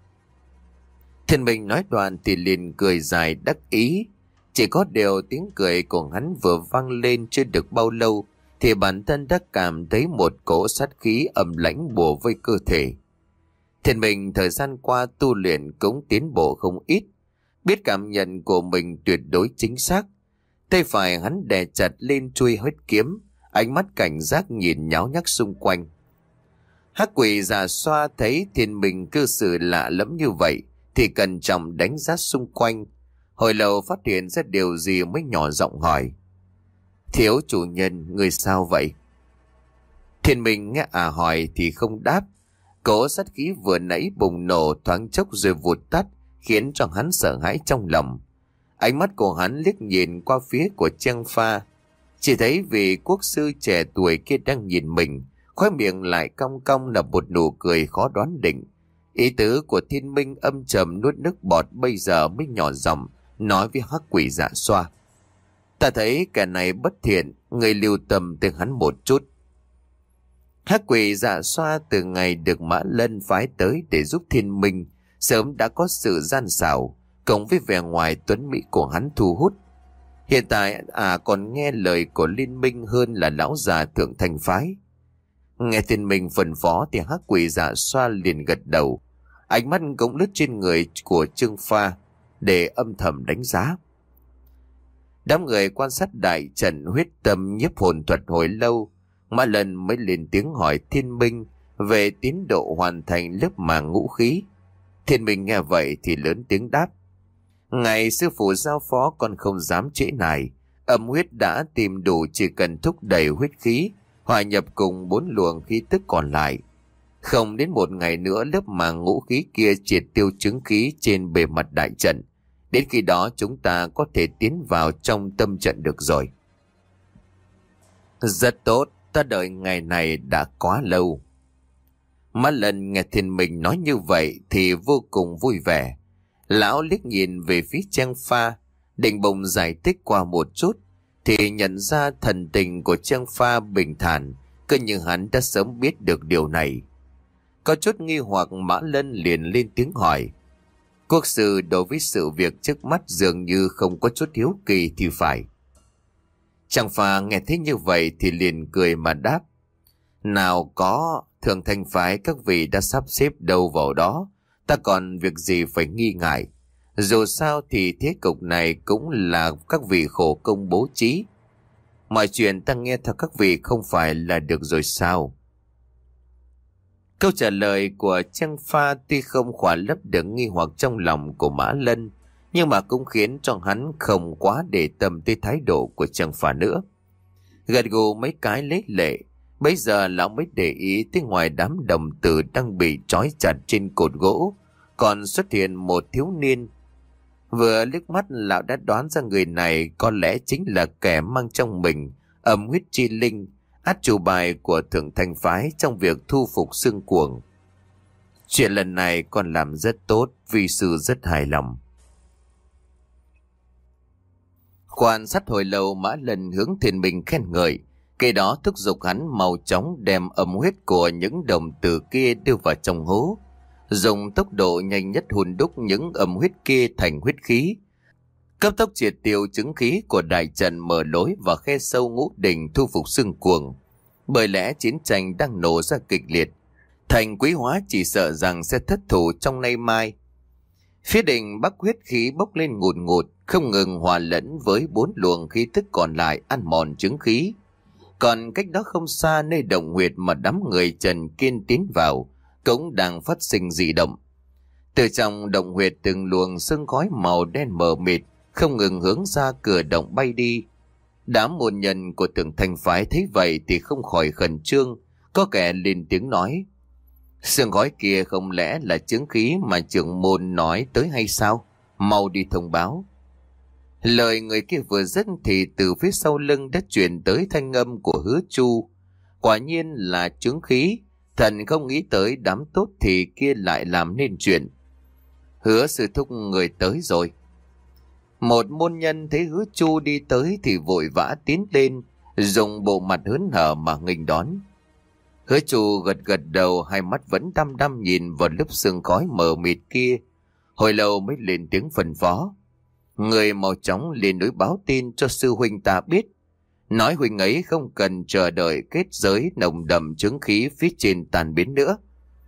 Thiên Minh nói đoạn thì liền cười dài đắc ý. Chỉ có điều tiếng cười của hắn vừa vang lên chưa được bao lâu, thì bản thân đã cảm thấy một cỗ sát khí ẩm lãnh bùa vây cơ thể. Thiên Minh thời gian qua tu luyện cũng tiến bộ không ít, biết cảm nhận của mình tuyệt đối chính xác. Tay phải hắn đè chặt lên chuôi huyết kiếm, ánh mắt cảnh giác nhìn nháo nhác xung quanh. Hắc quỷ già xoa thấy Thiên Minh cư xử lạ lẫm như vậy thì cẩn trọng đánh giá xung quanh. Hồi lâu phát hiện ra điều gì mới nhỏ giọng hỏi: Thiếu chủ nhân, người sao vậy? Thiên Minh nghe à hỏi thì không đáp. Cỗ sát khí vừa nãy bùng nổ thoáng chốc rồi vụt tắt, khiến cho hắn sợ hãi trong lòng. Ánh mắt của hắn liếc nhìn qua phía của Trang Pha, chỉ thấy vị quốc sư trẻ tuổi kia đang nhìn mình, khóe miệng lại cong cong là một nụ cười khó đoán định. Ý tứ của Thiên Minh âm trầm nuốt nước bọt, bây giờ mới nhỏ giọng nói với hắc quỷ dạ xoa: Ta thấy kẻ này bất thiện, người lưu tâm tới hắn một chút. Hắc quỷ dạ xoa từ ngày được Mã Lân phái tới để giúp Thiên Minh, sớm đã có sự gian xảo, cộng với vẻ ngoài tuấn mỹ của hắn thu hút. Hiện tại à còn nghe lời của liên minh hơn là lão già Thượng Thanh phái. Nghe Thiên Minh phân phó thì hắc quỷ dạ xoa liền gật đầu, ánh mắt cũng lướt trên người của Trương Pha để âm thầm đánh giá. Đám người quan sát đại trận huyết tâm nhiếp hồn thuật hồi lâu, Mã Lân mới lên tiếng hỏi Thiên Minh về tiến độ hoàn thành lớp màng ngũ khí. Thiên Minh nghe vậy thì lớn tiếng đáp: Ngài sư phụ giao phó con không dám trễ nải. Âm huyết đã tìm đủ, chỉ cần thúc đẩy huyết khí hòa nhập cùng bốn luồng khí tức còn lại. Không đến một ngày nữa lớp màng ngũ khí kia triệt tiêu chứng khí trên bề mặt đại trận. Đến khi đó chúng ta có thể tiến vào trong tâm trận được rồi. Rất tốt, ta đợi ngày này đã quá lâu. Mã Lân nghe Thiên Minh nói như vậy thì vô cùng vui vẻ. Lão liếc nhìn về phía Trang Pha, định bụng giải thích qua một chút, thì nhận ra thần tình của Trang Pha bình thản, cứ như hắn đã sớm biết được điều này. Có chút nghi hoặc, Mã Lân liền lên tiếng hỏi: Quốc sư đối với sự việc trước mắt dường như không có chút hiếu kỳ thì phải. Trang Pha nghe thấy như vậy thì liền cười mà đáp: Nào có, Thượng Thanh phái các vị đã sắp xếp đâu vào đó, ta còn việc gì phải nghi ngại. Dù sao thì thế cục này cũng là các vị khổ công bố trí. Mọi chuyện ta nghe theo các vị không phải là được rồi sao? Câu trả lời của Trang Pha tuy không khỏa lấp được nghi hoặc trong lòng của Mã Lân, nhưng mà cũng khiến cho hắn không quá để tâm tới thái độ của Trang Pha nữa. Gật gù mấy cái lấy lệ, bây giờ lão mới để ý tới ngoài đám đồng tử đang bị trói chặt trên cột gỗ, còn xuất hiện một thiếu niên. Vừa liếc mắt, lão đã đoán ra người này có lẽ chính là kẻ mang trong mình âm huyết chi linh, át chủ bài của Thượng Thanh phái trong việc thu phục xương cuồng. Chuyện lần này con làm rất tốt, vi sư rất hài lòng. Quan sát hồi lâu, Mã Lân hướng Thiên Minh khen ngợi, kế đó thúc giục hắn mau chóng đem âm huyết của những đồng tử kia đưa vào trong hố, dùng tốc độ nhanh nhất hun đúc những âm huyết kia thành huyết khí, cấp tốc triệt tiêu chứng khí của đại trận, mở lối và khe sâu ngũ đỉnh thu phục xương cuồng. Bởi lẽ chiến tranh đang nổ ra kịch liệt, Thành Quý Hóa chỉ sợ rằng sẽ thất thủ trong nay mai. Phía đỉnh bắc huyết khí bốc lên ngùn ngụt, không ngừng hòa lẫn với bốn luồng khí tức còn lại ăn mòn chứng khí. Còn cách đó không xa, nơi động huyệt mà đám người Trần Kiên tiến vào cũng đang phát sinh dị động. Từ trong động huyệt, từng luồng sương khói màu đen mờ mịt không ngừng hướng ra cửa động bay đi. Đám môn nhân của Thượng Thanh phái thấy vậy thì không khỏi khẩn trương, có kẻ lên tiếng nói: sương khói kia không lẽ là chứng khí mà trưởng môn nói tới hay sao? Mau đi thông báo. Lời người kia vừa dứt thì từ phía sau lưng đã truyền tới thanh âm của Hứa Chu. Quả nhiên là chứng khí, thần không nghĩ tới đám tốt thì kia lại làm nên chuyện. Hứa sư thúc, người tới rồi. Một môn nhân thấy Hứa Chu đi tới thì vội vã tiến lên, dùng bộ mặt hớn hở mà nghênh đón. Hứa Chu gật gật đầu, hai mắt vẫn đăm đăm nhìn vào lớp sương khói mờ mịt kia, hồi lâu mới lên tiếng phân phó: người mau chóng lên núi báo tin cho sư huynh ta biết, nói huynh ấy không cần chờ đợi kết giới nồng đậm chứng khí phía trên tàn biến nữa.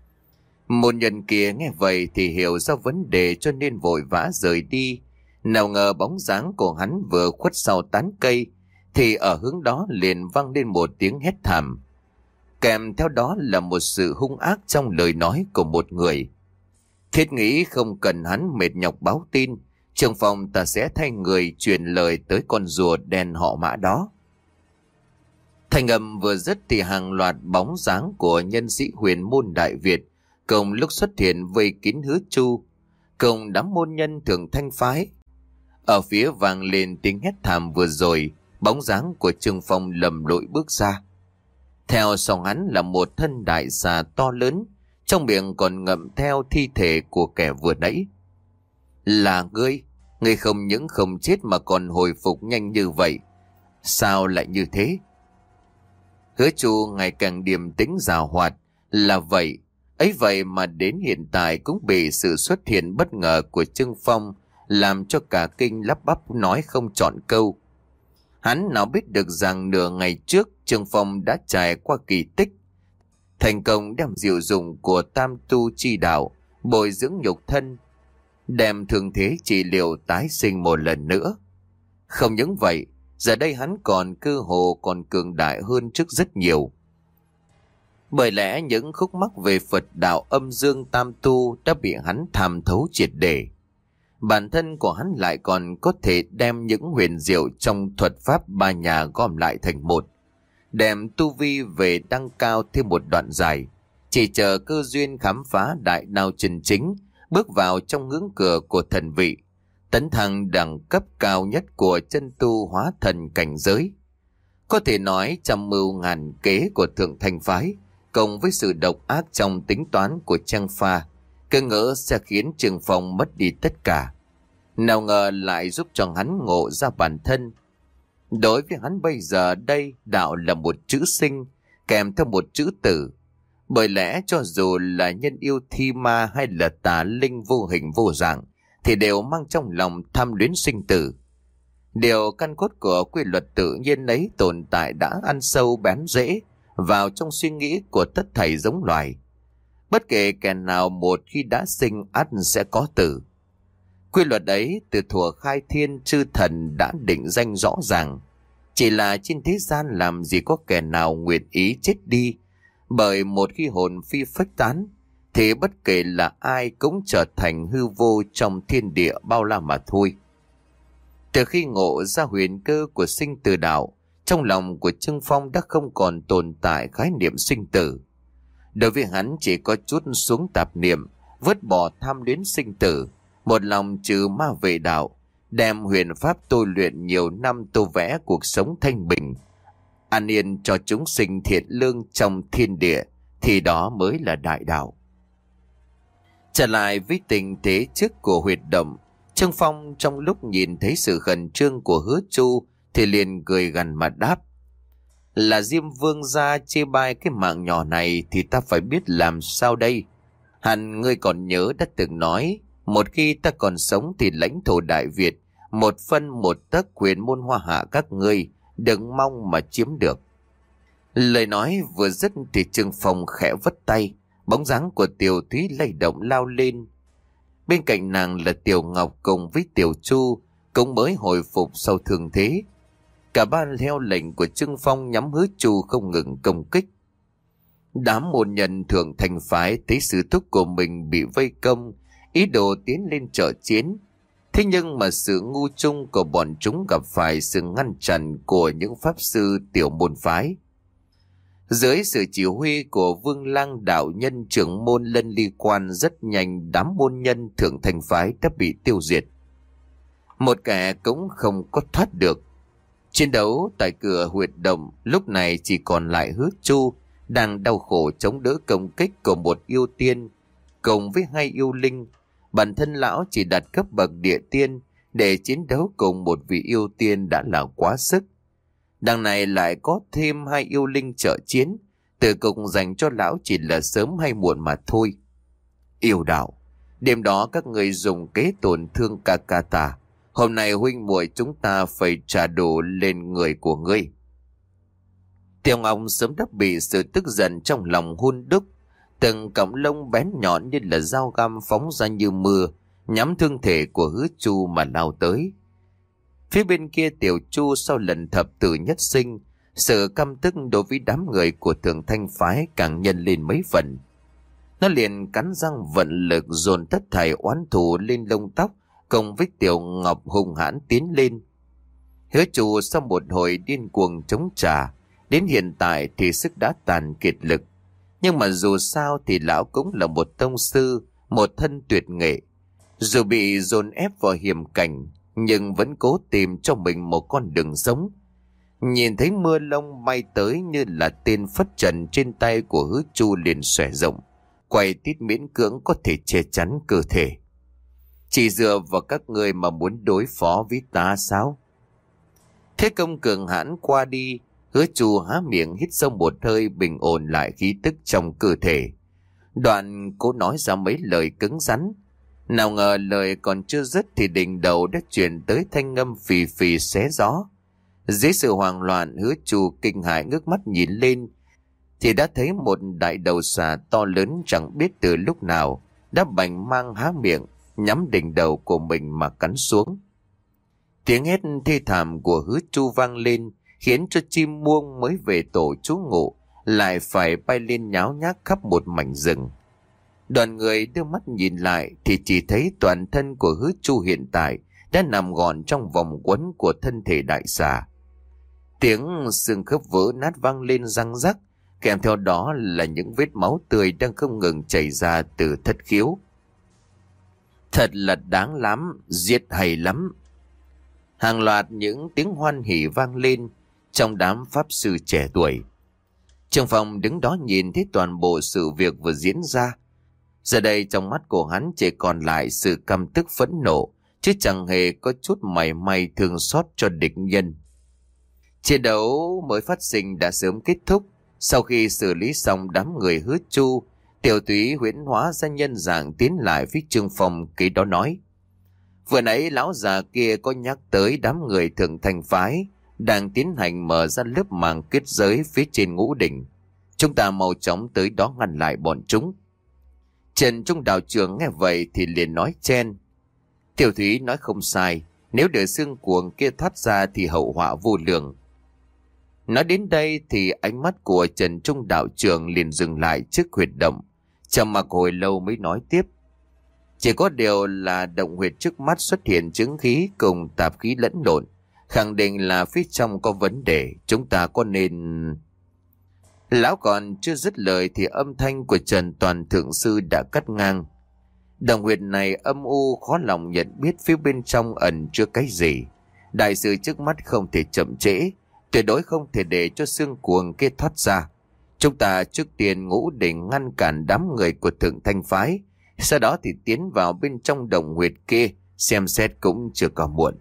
Môn nhân kia nghe vậy thì hiểu ra vấn đề cho nên vội vã rời đi. Nào ngờ bóng dáng của hắn vừa khuất sau tán cây thì ở hướng đó liền vang lên một tiếng hét thảm, kèm theo đó là một sự hung ác trong lời nói của một người. Thiết nghĩ không cần hắn mệt nhọc báo tin, trưởng phòng ta sẽ thay người truyền lời tới con rùa đen họ Mã đó. Thành âm vừa dứt thì hàng loạt bóng dáng của nhân sĩ huyền môn Đại Việt cùng lúc xuất hiện vây kín Hứa Chu cùng đám môn nhân Thượng Thanh phái. Ở phía vang lên tiếng hét thảm vừa rồi, bóng dáng của Trương Phong lầm lội bước ra. Theo sau hắn là một thân đại xà to lớn, trong miệng còn ngậm theo thi thể của kẻ vừa nãy. Là ngươi, ngươi không những không chết mà còn hồi phục nhanh như vậy. Sao lại như thế? Hứa Chu ngày càng điềm tĩnh giàu hoạt. Là vậy, ấy vậy mà đến hiện tại cũng bị sự xuất hiện bất ngờ của Trương Phong làm cho cả kinh lắp bắp nói không trọn câu. Hắn nào biết được rằng nửa ngày trước Trương Phong đã trải qua kỳ tích, thành công đem diệu dụng của tam tu chi đạo bồi dưỡng nhục thân, đem thương thế trị liệu tái sinh một lần nữa. Không những vậy, giờ đây hắn còn cơ hồ còn cường đại hơn trước rất nhiều. Bởi lẽ những khúc mắc về Phật đạo âm dương tam tu đã bị hắn tham thấu triệt để. Bản thân của hắn lại còn có thể đem những huyền diệu trong thuật pháp ba nhà gom lại thành một, đem tu vi về tăng cao thêm một đoạn dài, chỉ chờ cơ duyên khám phá đại đạo chân chính, bước vào trong ngưỡng cửa của thần vị, tấn thăng đẳng cấp cao nhất của chân tu hóa thần cảnh giới. Có thể nói trăm mưu ngàn kế của Thượng Thanh phái cộng với sự độc ác trong tính toán của Trang Pha, cơ ngỡ sẽ khiến Trương Phong mất đi tất cả. Nào ngờ lại giúp cho hắn ngộ ra bản thân. Đối với hắn bây giờ đây, đạo là một chữ sinh kèm theo một chữ tử. Bởi lẽ cho dù là nhân yêu thi ma hay là tà linh vô hình vô dạng thì đều mang trong lòng tham luyến sinh tử. Điều căn cốt của quy luật tự nhiên ấy tồn tại đã ăn sâu bén rễ vào trong suy nghĩ của tất thảy giống loài. Bất kể kẻ nào một khi đã sinh ắt sẽ có tử. Quy luật ấy từ thuở khai thiên chư thần đã định danh rõ ràng. Chỉ là trên thế gian làm gì có kẻ nào nguyện ý chết đi, bởi một khi hồn phi phách tán thì bất kể là ai cũng trở thành hư vô trong thiên địa bao la mà thôi. Từ khi ngộ ra huyền cơ của sinh tử đạo, trong lòng của Trương Phong đã không còn tồn tại khái niệm sinh tử. Đối với hắn chỉ có chút xuống tạp niệm, vứt bỏ tham luyến sinh tử, một lòng trừ ma vệ đạo, đem huyền pháp tôi luyện nhiều năm tô vẽ cuộc sống thanh bình, an yên cho chúng sinh thiện lương trong thiên địa, thì đó mới là đại đạo. Trở lại với tình thế trước của huyệt động, Trương Phong trong lúc nhìn thấy sự khẩn trương của Hứa Chu thì liền cười gằn mà đáp: Là Diêm Vương gia chê bai cái mạng nhỏ này thì ta phải biết làm sao đây. Hẳn ngươi còn nhớ đã từng nói, một khi ta còn sống thì lãnh thổ Đại Việt, một phân một tấc quyền môn hoa hạ các ngươi, đừng mong mà chiếm được. Lời nói vừa dứt thì Trương Phong khẽ vất tay, bóng dáng của Tiểu Thúy lay động lao lên. Bên cạnh nàng là Tiểu Ngọc cùng với Tiểu Chu, cũng mới hồi phục sau thương thế. Cả ba theo lệnh của Trương Phong nhắm Hứa Chu không ngừng công kích. Đám môn nhân Thượng Thành phái thấy sư thúc của mình bị vây công, ý đồ tiến lên trợ chiến. Thế nhưng mà sự ngu chung của bọn chúng gặp phải sự ngăn chặn của những pháp sư tiểu môn phái. Dưới sự chỉ huy của Vương Lang đạo nhân trưởng môn Lân Ly Quan, rất nhanh đám môn nhân Thượng Thành phái đã bị tiêu diệt. Một kẻ cũng không có thoát được. Chiến đấu tại cửa huyệt động lúc này chỉ còn lại Hứa Chu đang đau khổ chống đỡ công kích của một yêu tiên cùng với hai yêu linh. Bản thân lão chỉ đạt cấp bậc địa tiên, để chiến đấu cùng một vị yêu tiên đã là quá sức. Đằng này lại có thêm hai yêu linh trợ chiến, từ cục dành cho lão chỉ là sớm hay muộn mà thôi. Yêu đạo, đêm đó các người dùng kế tổn thương ca ca ta, hôm nay huynh muội chúng ta phải trả đũa lên người của ngươi. Tiểu Ngọc sớm đã bị sự tức giận trong lòng hun đúc, từng cọng lông bén nhọn như là dao găm phóng ra như mưa, nhắm thương thể của Hứa Chu mà lao tới. Phía bên kia Tiểu Chu sau lần thập tử nhất sinh, sự căm tức đối với đám người của Thượng Thanh phái càng nhân lên mấy phần. Nó liền cắn răng vận lực dồn tất thảy oán thù lên lông tóc, cùng với Tiểu Ngọc hung hãn tiến lên. Hứa Chu sau một hồi điên cuồng chống trả, đến hiện tại thì sức đã tàn kiệt lực. Nhưng mà dù sao thì lão cũng là một tông sư, một thân tuyệt nghệ. Dù bị dồn ép vào hiểm cảnh, nhưng vẫn cố tìm cho mình một con đường sống. Nhìn thấy mưa lông bay tới như là tên phất trần trên tay của Hứa Chu liền xòe rộng, quay tít miễn cưỡng có thể che chắn cơ thể. Chỉ dựa vào các người mà muốn đối phó với ta sao? Thế công cường hãn qua đi, Hứa Chu há miệng hít sâu một hơi bình ổn lại khí tức trong cơ thể. Đoạn cố nói ra mấy lời cứng rắn. Nào ngờ lời còn chưa dứt thì đỉnh đầu đã chuyển tới thanh âm phì phì xé gió. Dưới sự hoang loạn, Hứa Chu kinh hãi ngước mắt nhìn lên thì đã thấy một đại đầu xà to lớn chẳng biết từ lúc nào đã bành mang há miệng nhắm đỉnh đầu của mình mà cắn xuống. Tiếng hét thê thảm của Hứa Chu vang lên, khiến cho chim muông mới về tổ trú ngụ lại phải bay lên nháo nhác khắp một mảnh rừng. Đoàn người đưa mắt nhìn lại thì chỉ thấy toàn thân của Hứa Chu hiện tại đã nằm gọn trong vòng quấn của thân thể đại xà. Tiếng xương khớp vỡ nát vang lên răng rắc, kèm theo đó là những vết máu tươi đang không ngừng chảy ra từ thất khiếu. Thật là đáng lắm, giết hay lắm. Hàng loạt những tiếng hoan hỉ vang lên trong đám pháp sư trẻ tuổi. Trương Phong đứng đó nhìn thấy toàn bộ sự việc vừa diễn ra. Giờ đây trong mắt của hắn chỉ còn lại sự căm tức phẫn nộ, chứ chẳng hề có chút mảy may thương xót cho địch nhân. Chiến đấu mới phát sinh đã sớm kết thúc. Sau khi xử lý xong đám người Hứa Chu, Tiểu Thúy huyễn hóa ra nhân dạng tiến lại với Trương Phong, kỹ đó nói: Vừa nãy lão già kia có nhắc tới đám người Thượng Thành phái đang tiến hành mở ra lớp màng kết giới phía trên ngũ đỉnh. Chúng ta mau chóng tới đó ngăn lại bọn chúng. Trần Trung đạo trưởng nghe vậy thì liền nói chen: Tiểu Thúy nói không sai, nếu để xương cuồng kia thoát ra thì hậu họa vô lượng. Nói đến đây thì ánh mắt của Trần Trung đạo trưởng liền dừng lại trước huyệt động, trầm mặc hồi lâu mới nói tiếp: Chỉ có điều là động huyệt trước mắt xuất hiện chứng khí cùng tạp khí lẫn lộn, khẳng định là phía trong có vấn đề, chúng ta có nên... Lão còn chưa dứt lời thì âm thanh của Trần Toàn Thượng Sư đã cắt ngang: Đồng huyệt này âm u khó lòng nhận biết phía bên trong ẩn chứa cái gì. Đại sự trước mắt không thể chậm trễ, tuyệt đối không thể để cho xương cuồng kia thoát ra. Chúng ta trước tiên ngũ đỉnh ngăn cản đám người của Thượng Thanh Phái, sau đó thì tiến vào bên trong đồng huyệt kia, xem xét cũng chưa có muộn.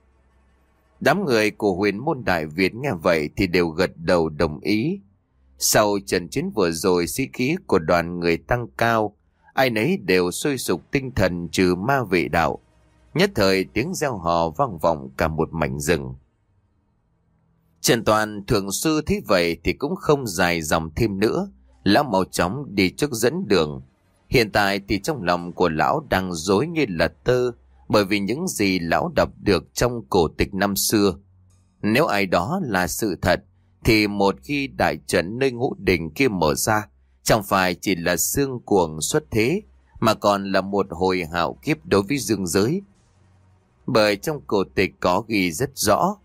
Đám người của Huyền môn Đại Việt nghe vậy thì đều gật đầu đồng ý. Sau trận chiến vừa rồi, sĩ khí của đoàn người tăng cao, ai nấy đều sôi sục tinh thần trừ ma vệ đạo. Nhất thời tiếng reo hò vang vọng cả một mảnh rừng. Trần Toàn thượng sư thấy vậy thì cũng không dài dòng thêm nữa, lão mau chóng đi trước dẫn đường. Hiện tại thì trong lòng của lão đang rối như là tơ, bởi vì những gì lão đọc được trong cổ tịch năm xưa. Nếu ai đó là sự thật, thì một khi đại trận nơi ngũ đỉnh kia mở ra, chẳng phải chỉ là xương cuồng xuất thế, mà còn là một hồi hạo kiếp đối với dương giới. Bởi trong cổ tịch có ghi rất rõ,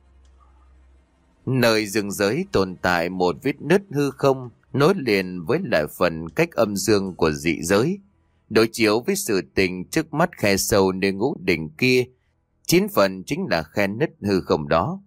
nơi dương giới tồn tại một vết nứt hư không nối liền với lại phần cách âm dương của dị giới. Đối chiếu với sự tình trước mắt khe sâu nơi ngũ đỉnh kia, chín phần chính là khe nứt hư không đó.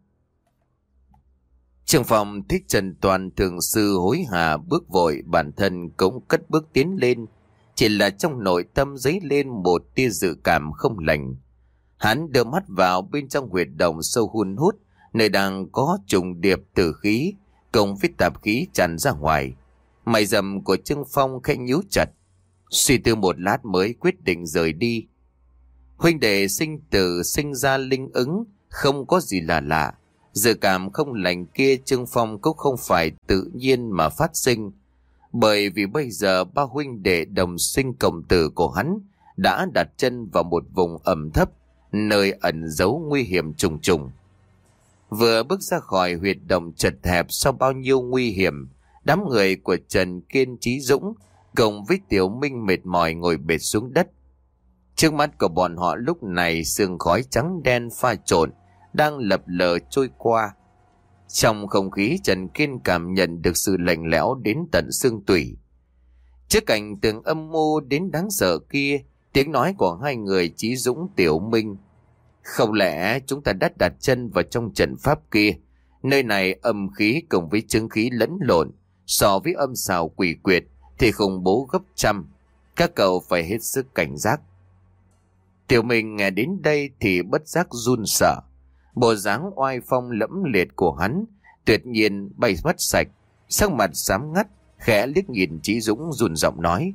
Trường phòng thích Trần Toàn thượng sư hối hả bước vội, bản thân cũng cất bước tiến lên, chỉ là trong nội tâm dấy lên một tia dự cảm không lành. Hắn đưa mắt vào bên trong huyệt động sâu hun hút, nơi đang có trùng điệp tử khí cùng với tạp khí tràn ra ngoài. Mày rậm của Trương Phong khẽ nhíu chặt, suy tư một lát mới quyết định rời đi. Huynh đệ sinh tử sinh ra linh ứng, không có gì là lạ. Dự cảm không lành kia Trương Phong cũng không phải tự nhiên mà phát sinh, bởi vì bây giờ ba huynh đệ đồng sinh cộng tử của hắn đã đặt chân vào một vùng ẩm thấp, nơi ẩn giấu nguy hiểm trùng trùng. Vừa bước ra khỏi huyệt động chật hẹp sau bao nhiêu nguy hiểm, đám người của Trần Kiên, Chí Dũng cùng với Tiểu Minh mệt mỏi ngồi bệt xuống đất. Trước mắt của bọn họ lúc này sương khói trắng đen pha trộn đang lập lờ trôi qua. Trong không khí, Trần Kiên cảm nhận được sự lạnh lẽo đến tận xương tủy. Trước cảnh tượng âm mưu đến đáng sợ kia, tiếng nói của hai người Chí Dũng, Tiểu Minh: không lẽ chúng ta đã đặt chân vào trong trận pháp kia? Nơi này âm khí cùng với chứng khí lẫn lộn, so với âm xào quỷ quyệt thì khủng bố gấp trăm. Các cậu phải hết sức cảnh giác. Tiểu Minh nghe đến đây thì bất giác run sợ. Bộ dáng oai phong lẫm liệt của hắn tuyệt nhiên bay mất sạch, sắc mặt xám ngắt, khẽ liếc nhìn Chí Dũng run giọng nói: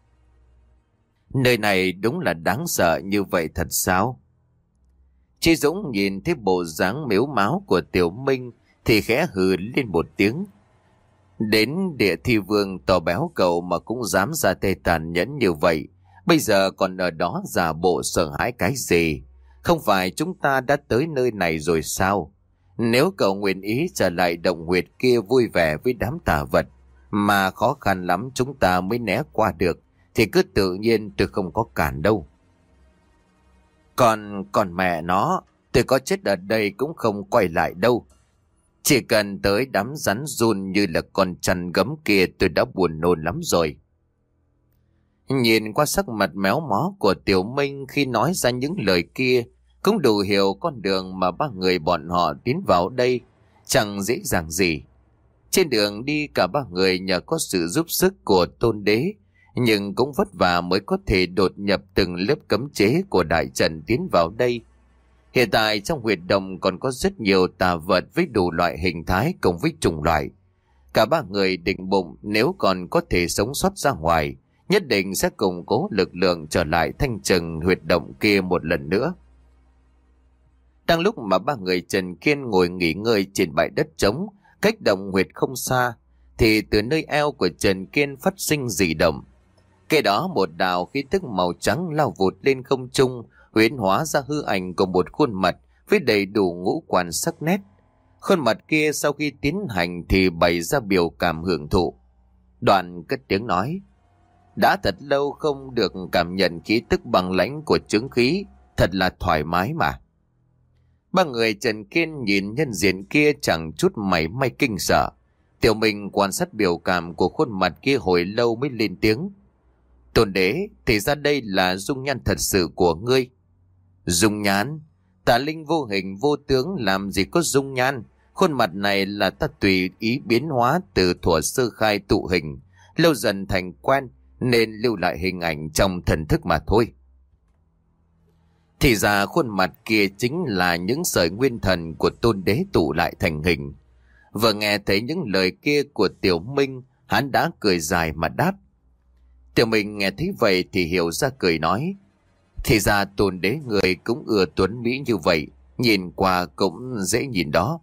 nơi này đúng là đáng sợ như vậy thật sao? Chí Dũng nhìn thấy bộ dáng mếu máo của Tiểu Minh thì khẽ hừ lên một tiếng. Đến Địa Thi Vương to béo cậu mà cũng dám ra tay tàn nhẫn như vậy, bây giờ còn ở đó giả bộ sợ hãi cái gì? Không phải chúng ta đã tới nơi này rồi sao? Nếu cậu nguyện ý trở lại động huyệt kia vui vẻ với đám tà vật, mà khó khăn lắm chúng ta mới né qua được, thì cứ tự nhiên tôi không có cản đâu. Còn, còn mẹ nó, tôi có chết ở đây cũng không quay lại đâu. Chỉ cần tới đám rắn run như là con chăn gấm kia tôi đã buồn nôn lắm rồi. Nhìn qua sắc mặt méo mó của Tiểu Minh khi nói ra những lời kia, cũng đủ hiểu con đường mà ba người bọn họ tiến vào đây chẳng dễ dàng gì. Trên đường đi cả ba người nhờ có sự giúp sức của Tôn Đế, nhưng cũng vất vả mới có thể đột nhập từng lớp cấm chế của đại trận tiến vào đây. Hiện tại trong huyệt động còn có rất nhiều tà vật với đủ loại hình thái cùng với chủng loại. Cả ba người định bụng nếu còn có thể sống sót ra ngoài, nhất định sẽ củng cố lực lượng trở lại thanh trừng huyệt động kia một lần nữa. Đang lúc mà ba người Trần Kiên ngồi nghỉ ngơi trên bãi đất trống cách động huyệt không xa, thì từ nơi eo của Trần Kiên phát sinh dị động. Kế đó một đạo khí tức màu trắng lao vụt lên không trung, huyễn hóa ra hư ảnh của một khuôn mặt với đầy đủ ngũ quan sắc nét. Khuôn mặt kia sau khi tiến hành thì bày ra biểu cảm hưởng thụ. Đoạn cất tiếng nói: đã thật lâu không được cảm nhận khí tức bằng lãnh của chứng khí, thật là thoải mái mà. Ba người Trần Kiên nhìn nhân diện kia chẳng chút mảy may kinh sợ. Tiểu Minh quan sát biểu cảm của khuôn mặt kia hồi lâu mới lên tiếng: Tôn đế, thì ra đây là dung nhan thật sự của ngươi. Dung nhan? Tà linh vô hình vô tướng làm gì có dung nhan. Khuôn mặt này là ta tùy ý biến hóa từ thuở sơ khai tụ hình, lâu dần thành quen nên lưu lại hình ảnh trong thần thức mà thôi. Thì ra khuôn mặt kia chính là những sợi nguyên thần của Tôn đế tụ lại thành hình. Vừa nghe thấy những lời kia của Tiểu Minh, hắn đã cười dài mà đáp. Tiểu Minh nghe thấy vậy thì hiểu ra, cười nói: thì ra Tôn đế người cũng ưa tuấn mỹ như vậy, nhìn qua cũng dễ nhìn đó.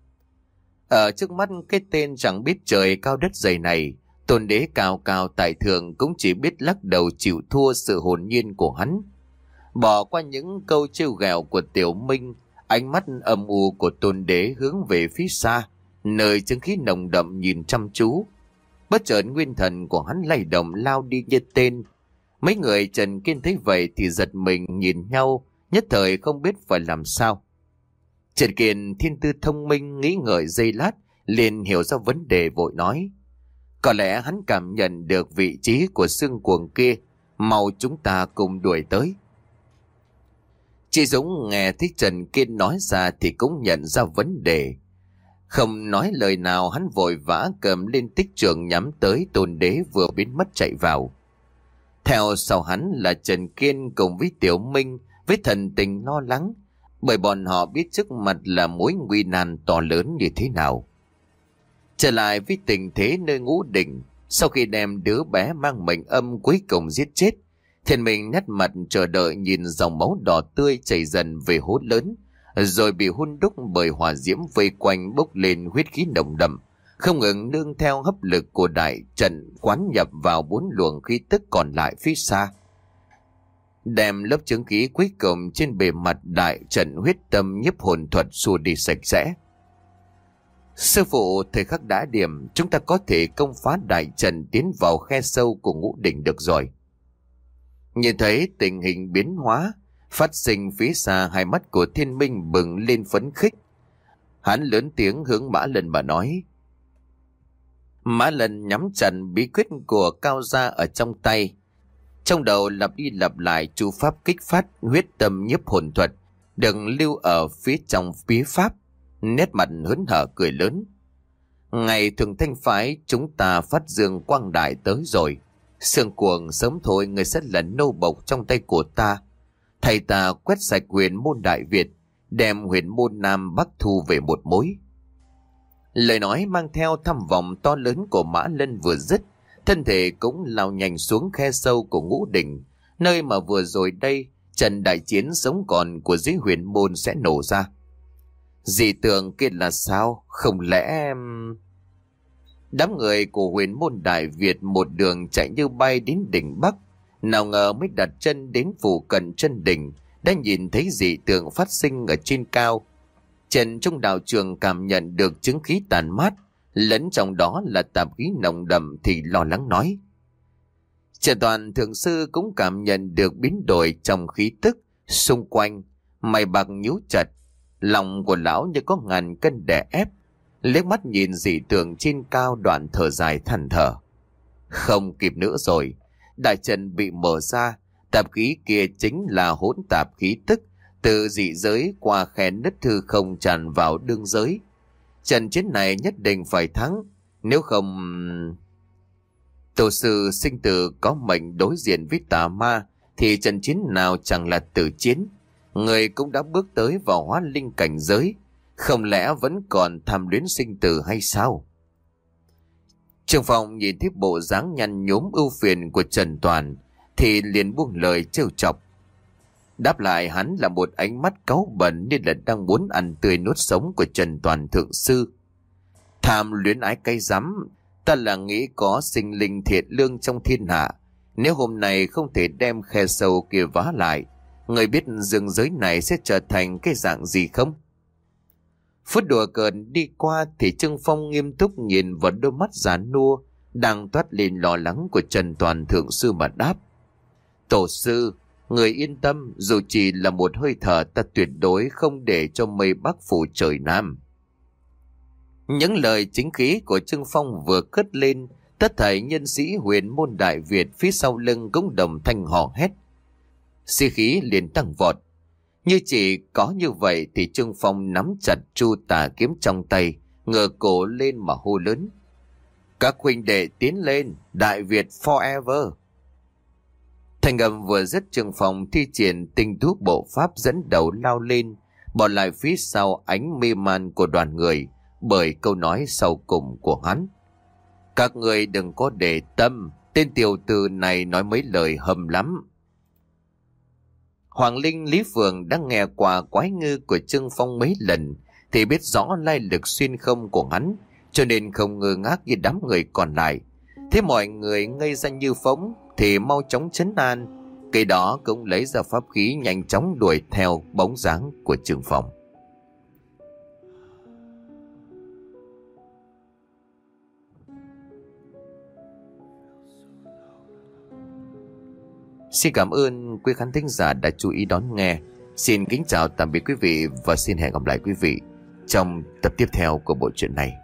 Ở trước mắt cái tên chẳng biết trời cao đất dày này, Tôn đế cao cao tại thượng cũng chỉ biết lắc đầu chịu thua sự hồn nhiên của hắn. Bỏ qua những câu trêu ghẹo của Tiểu Minh, ánh mắt âm u của Tôn đế hướng về phía xa, nơi chứng khí nồng đậm nhìn chăm chú. Bất chợt nguyên thần của hắn lay động lao đi như tên. Mấy người Trần Kiên thấy vậy thì giật mình nhìn nhau, nhất thời không biết phải làm sao. Trần Kiên thiên tư thông minh, nghĩ ngợi giây lát liền hiểu ra vấn đề, vội nói: có lẽ hắn cảm nhận được vị trí của xương cuồng kia, mau chúng ta cùng đuổi tới. Chị Dũng nghe thấy Trần Kiên nói ra thì cũng nhận ra vấn đề. Không nói lời nào, hắn vội vã cầm lên tích trường nhắm tới Tôn đế vừa biến mất chạy vào. Theo sau hắn là Trần Kiên cùng với Tiểu Minh với thần tình lo lắng, bởi bọn họ biết trước mặt là mối nguy nan to lớn như thế nào. Trở lại với tình thế nơi Ngũ Đỉnh, sau khi đem đứa bé mang mệnh âm cuối cùng giết chết, Thiên Minh nét mặt chờ đợi nhìn dòng máu đỏ tươi chảy dần về hố lớn, rồi bị hun đúc bởi hỏa diễm vây quanh bốc lên huyết khí nồng đậm, không ngừng nương theo hấp lực của đại trận quán nhập vào bốn luồng khí tức còn lại phía xa, đem lớp chứng khí cuối cùng trên bề mặt đại trận huyết tâm nhiếp hồn thuật xua đi sạch sẽ. Sư phụ, thời khắc đã điểm, chúng ta có thể công phá đại trận tiến vào khe sâu của Ngũ Đỉnh được rồi. Nhìn thấy tình hình biến hóa phát sinh phía xa, hai mắt của Thiên Minh bừng lên phấn khích. Hắn lớn tiếng hướng Mã Lân mà nói. Mã Lân nhắm chặt bí quyết của Cao gia ở trong tay, trong đầu lặp đi lặp lại chú pháp kích phát huyết tâm nhiếp hồn thuật đừng lưu ở phía trong bí pháp, nét mặt hớn hở cười lớn. Ngày thường thanh phái chúng ta phát dương quang đại tới rồi. Sương cuồng sớm thôi người sẽ là nô bộc trong tay của ta. Thầy ta quét sạch huyền môn Đại Việt, đem huyền môn Nam Bắc thu về một mối. Lời nói mang theo tham vọng to lớn của Mã Lân vừa dứt, thân thể cũng lao nhanh xuống khe sâu của Ngũ Đỉnh, nơi mà vừa rồi đây trận đại chiến sống còn của dưới huyền môn sẽ nổ ra. Dị tượng kia là sao? Không lẽ... Đám người của huyền môn Đại Việt một đường chạy như bay đến đỉnh Bắc, nào ngờ mới đặt chân đến phủ cận chân đỉnh đã nhìn thấy dị tượng phát sinh ở trên cao. Trần trong đạo trường cảm nhận được chứng khí tàn mát, lẫn trong đó là tạp khí nồng đậm thì lo lắng nói. Trần Toàn thượng sư cũng cảm nhận được biến đổi trong khí tức xung quanh, mày bạc nhíu chặt, lòng của lão như có ngàn cân đè ép, liếc mắt nhìn dị tượng trên cao, đoạn thở dài than thở. Không kịp nữa rồi, đại trận bị mở ra, tạp khí kia chính là hỗn tạp khí tức từ dị giới qua khe nứt hư không tràn vào đương giới. Trận chiến này nhất định phải thắng, nếu không... Tổ sư sinh tử có mệnh đối diện với tà ma thì trận chiến nào chẳng là tử chiến. Người cũng đã bước tới vào hóa linh cảnh giới, không lẽ vẫn còn tham luyến sinh tử hay sao? Trường Phong nhìn thấy bộ dáng nhăn nhúm ưu phiền của Trần Toàn thì liền buông lời trêu chọc. Đáp lại hắn là một ánh mắt cáu bẩn như là đang muốn ăn tươi nuốt sống của Trần Toàn thượng sư. Tham luyến ái cay rắm, ta là nghĩ có sinh linh thiện lương trong thiên hạ. Nếu hôm nay không thể đem khe sâu kia vá lại, người biết rừng giới này sẽ trở thành cái dạng gì không? Phút đùa cợt đi qua thì Trương Phong nghiêm túc nhìn vào đôi mắt già nua đang toát lên lo lắng của Trần Toàn thượng sư mà đáp. Tổ sư, người yên tâm, dù chỉ là một hơi thở ta tuyệt đối không để cho mây bắc phủ trời nam. Những lời chính khí của Trương Phong vừa cất lên Tất thảy nhân sĩ huyền môn Đại Việt phía sau lưng cũng đồng thanh hò hét. Sĩ khí liền tăng vọt. Như chỉ có như vậy thì Trương Phong nắm chặt tru tà kiếm trong tay, ngửa cổ lên mà hô lớn: các huynh đệ tiến lên, Đại Việt forever! Thành âm vừa dứt, Trương Phong thi triển tinh tú bộ pháp dẫn đầu lao lên, bỏ lại phía sau ánh mê man của đoàn người bởi câu nói sau cùng của hắn: các người đừng có để tâm, tên tiểu tử này nói mấy lời hầm lắm. Hoàng Linh, Lý Phượng đã nghe qua quái ngư của Trương Phong mấy lần thì biết rõ lai lịch xuyên không của hắn, cho nên không ngơ ngác như đám người còn lại. Thế mọi người ngây ra như phóng thì mau chóng trấn an, cây đó cũng lấy ra pháp khí nhanh chóng đuổi theo bóng dáng của Trương Phong. Xin cảm ơn quý khán thính giả đã chú ý đón nghe. Xin kính chào tạm biệt quý vị và xin hẹn gặp lại quý vị trong tập tiếp theo của bộ truyện này.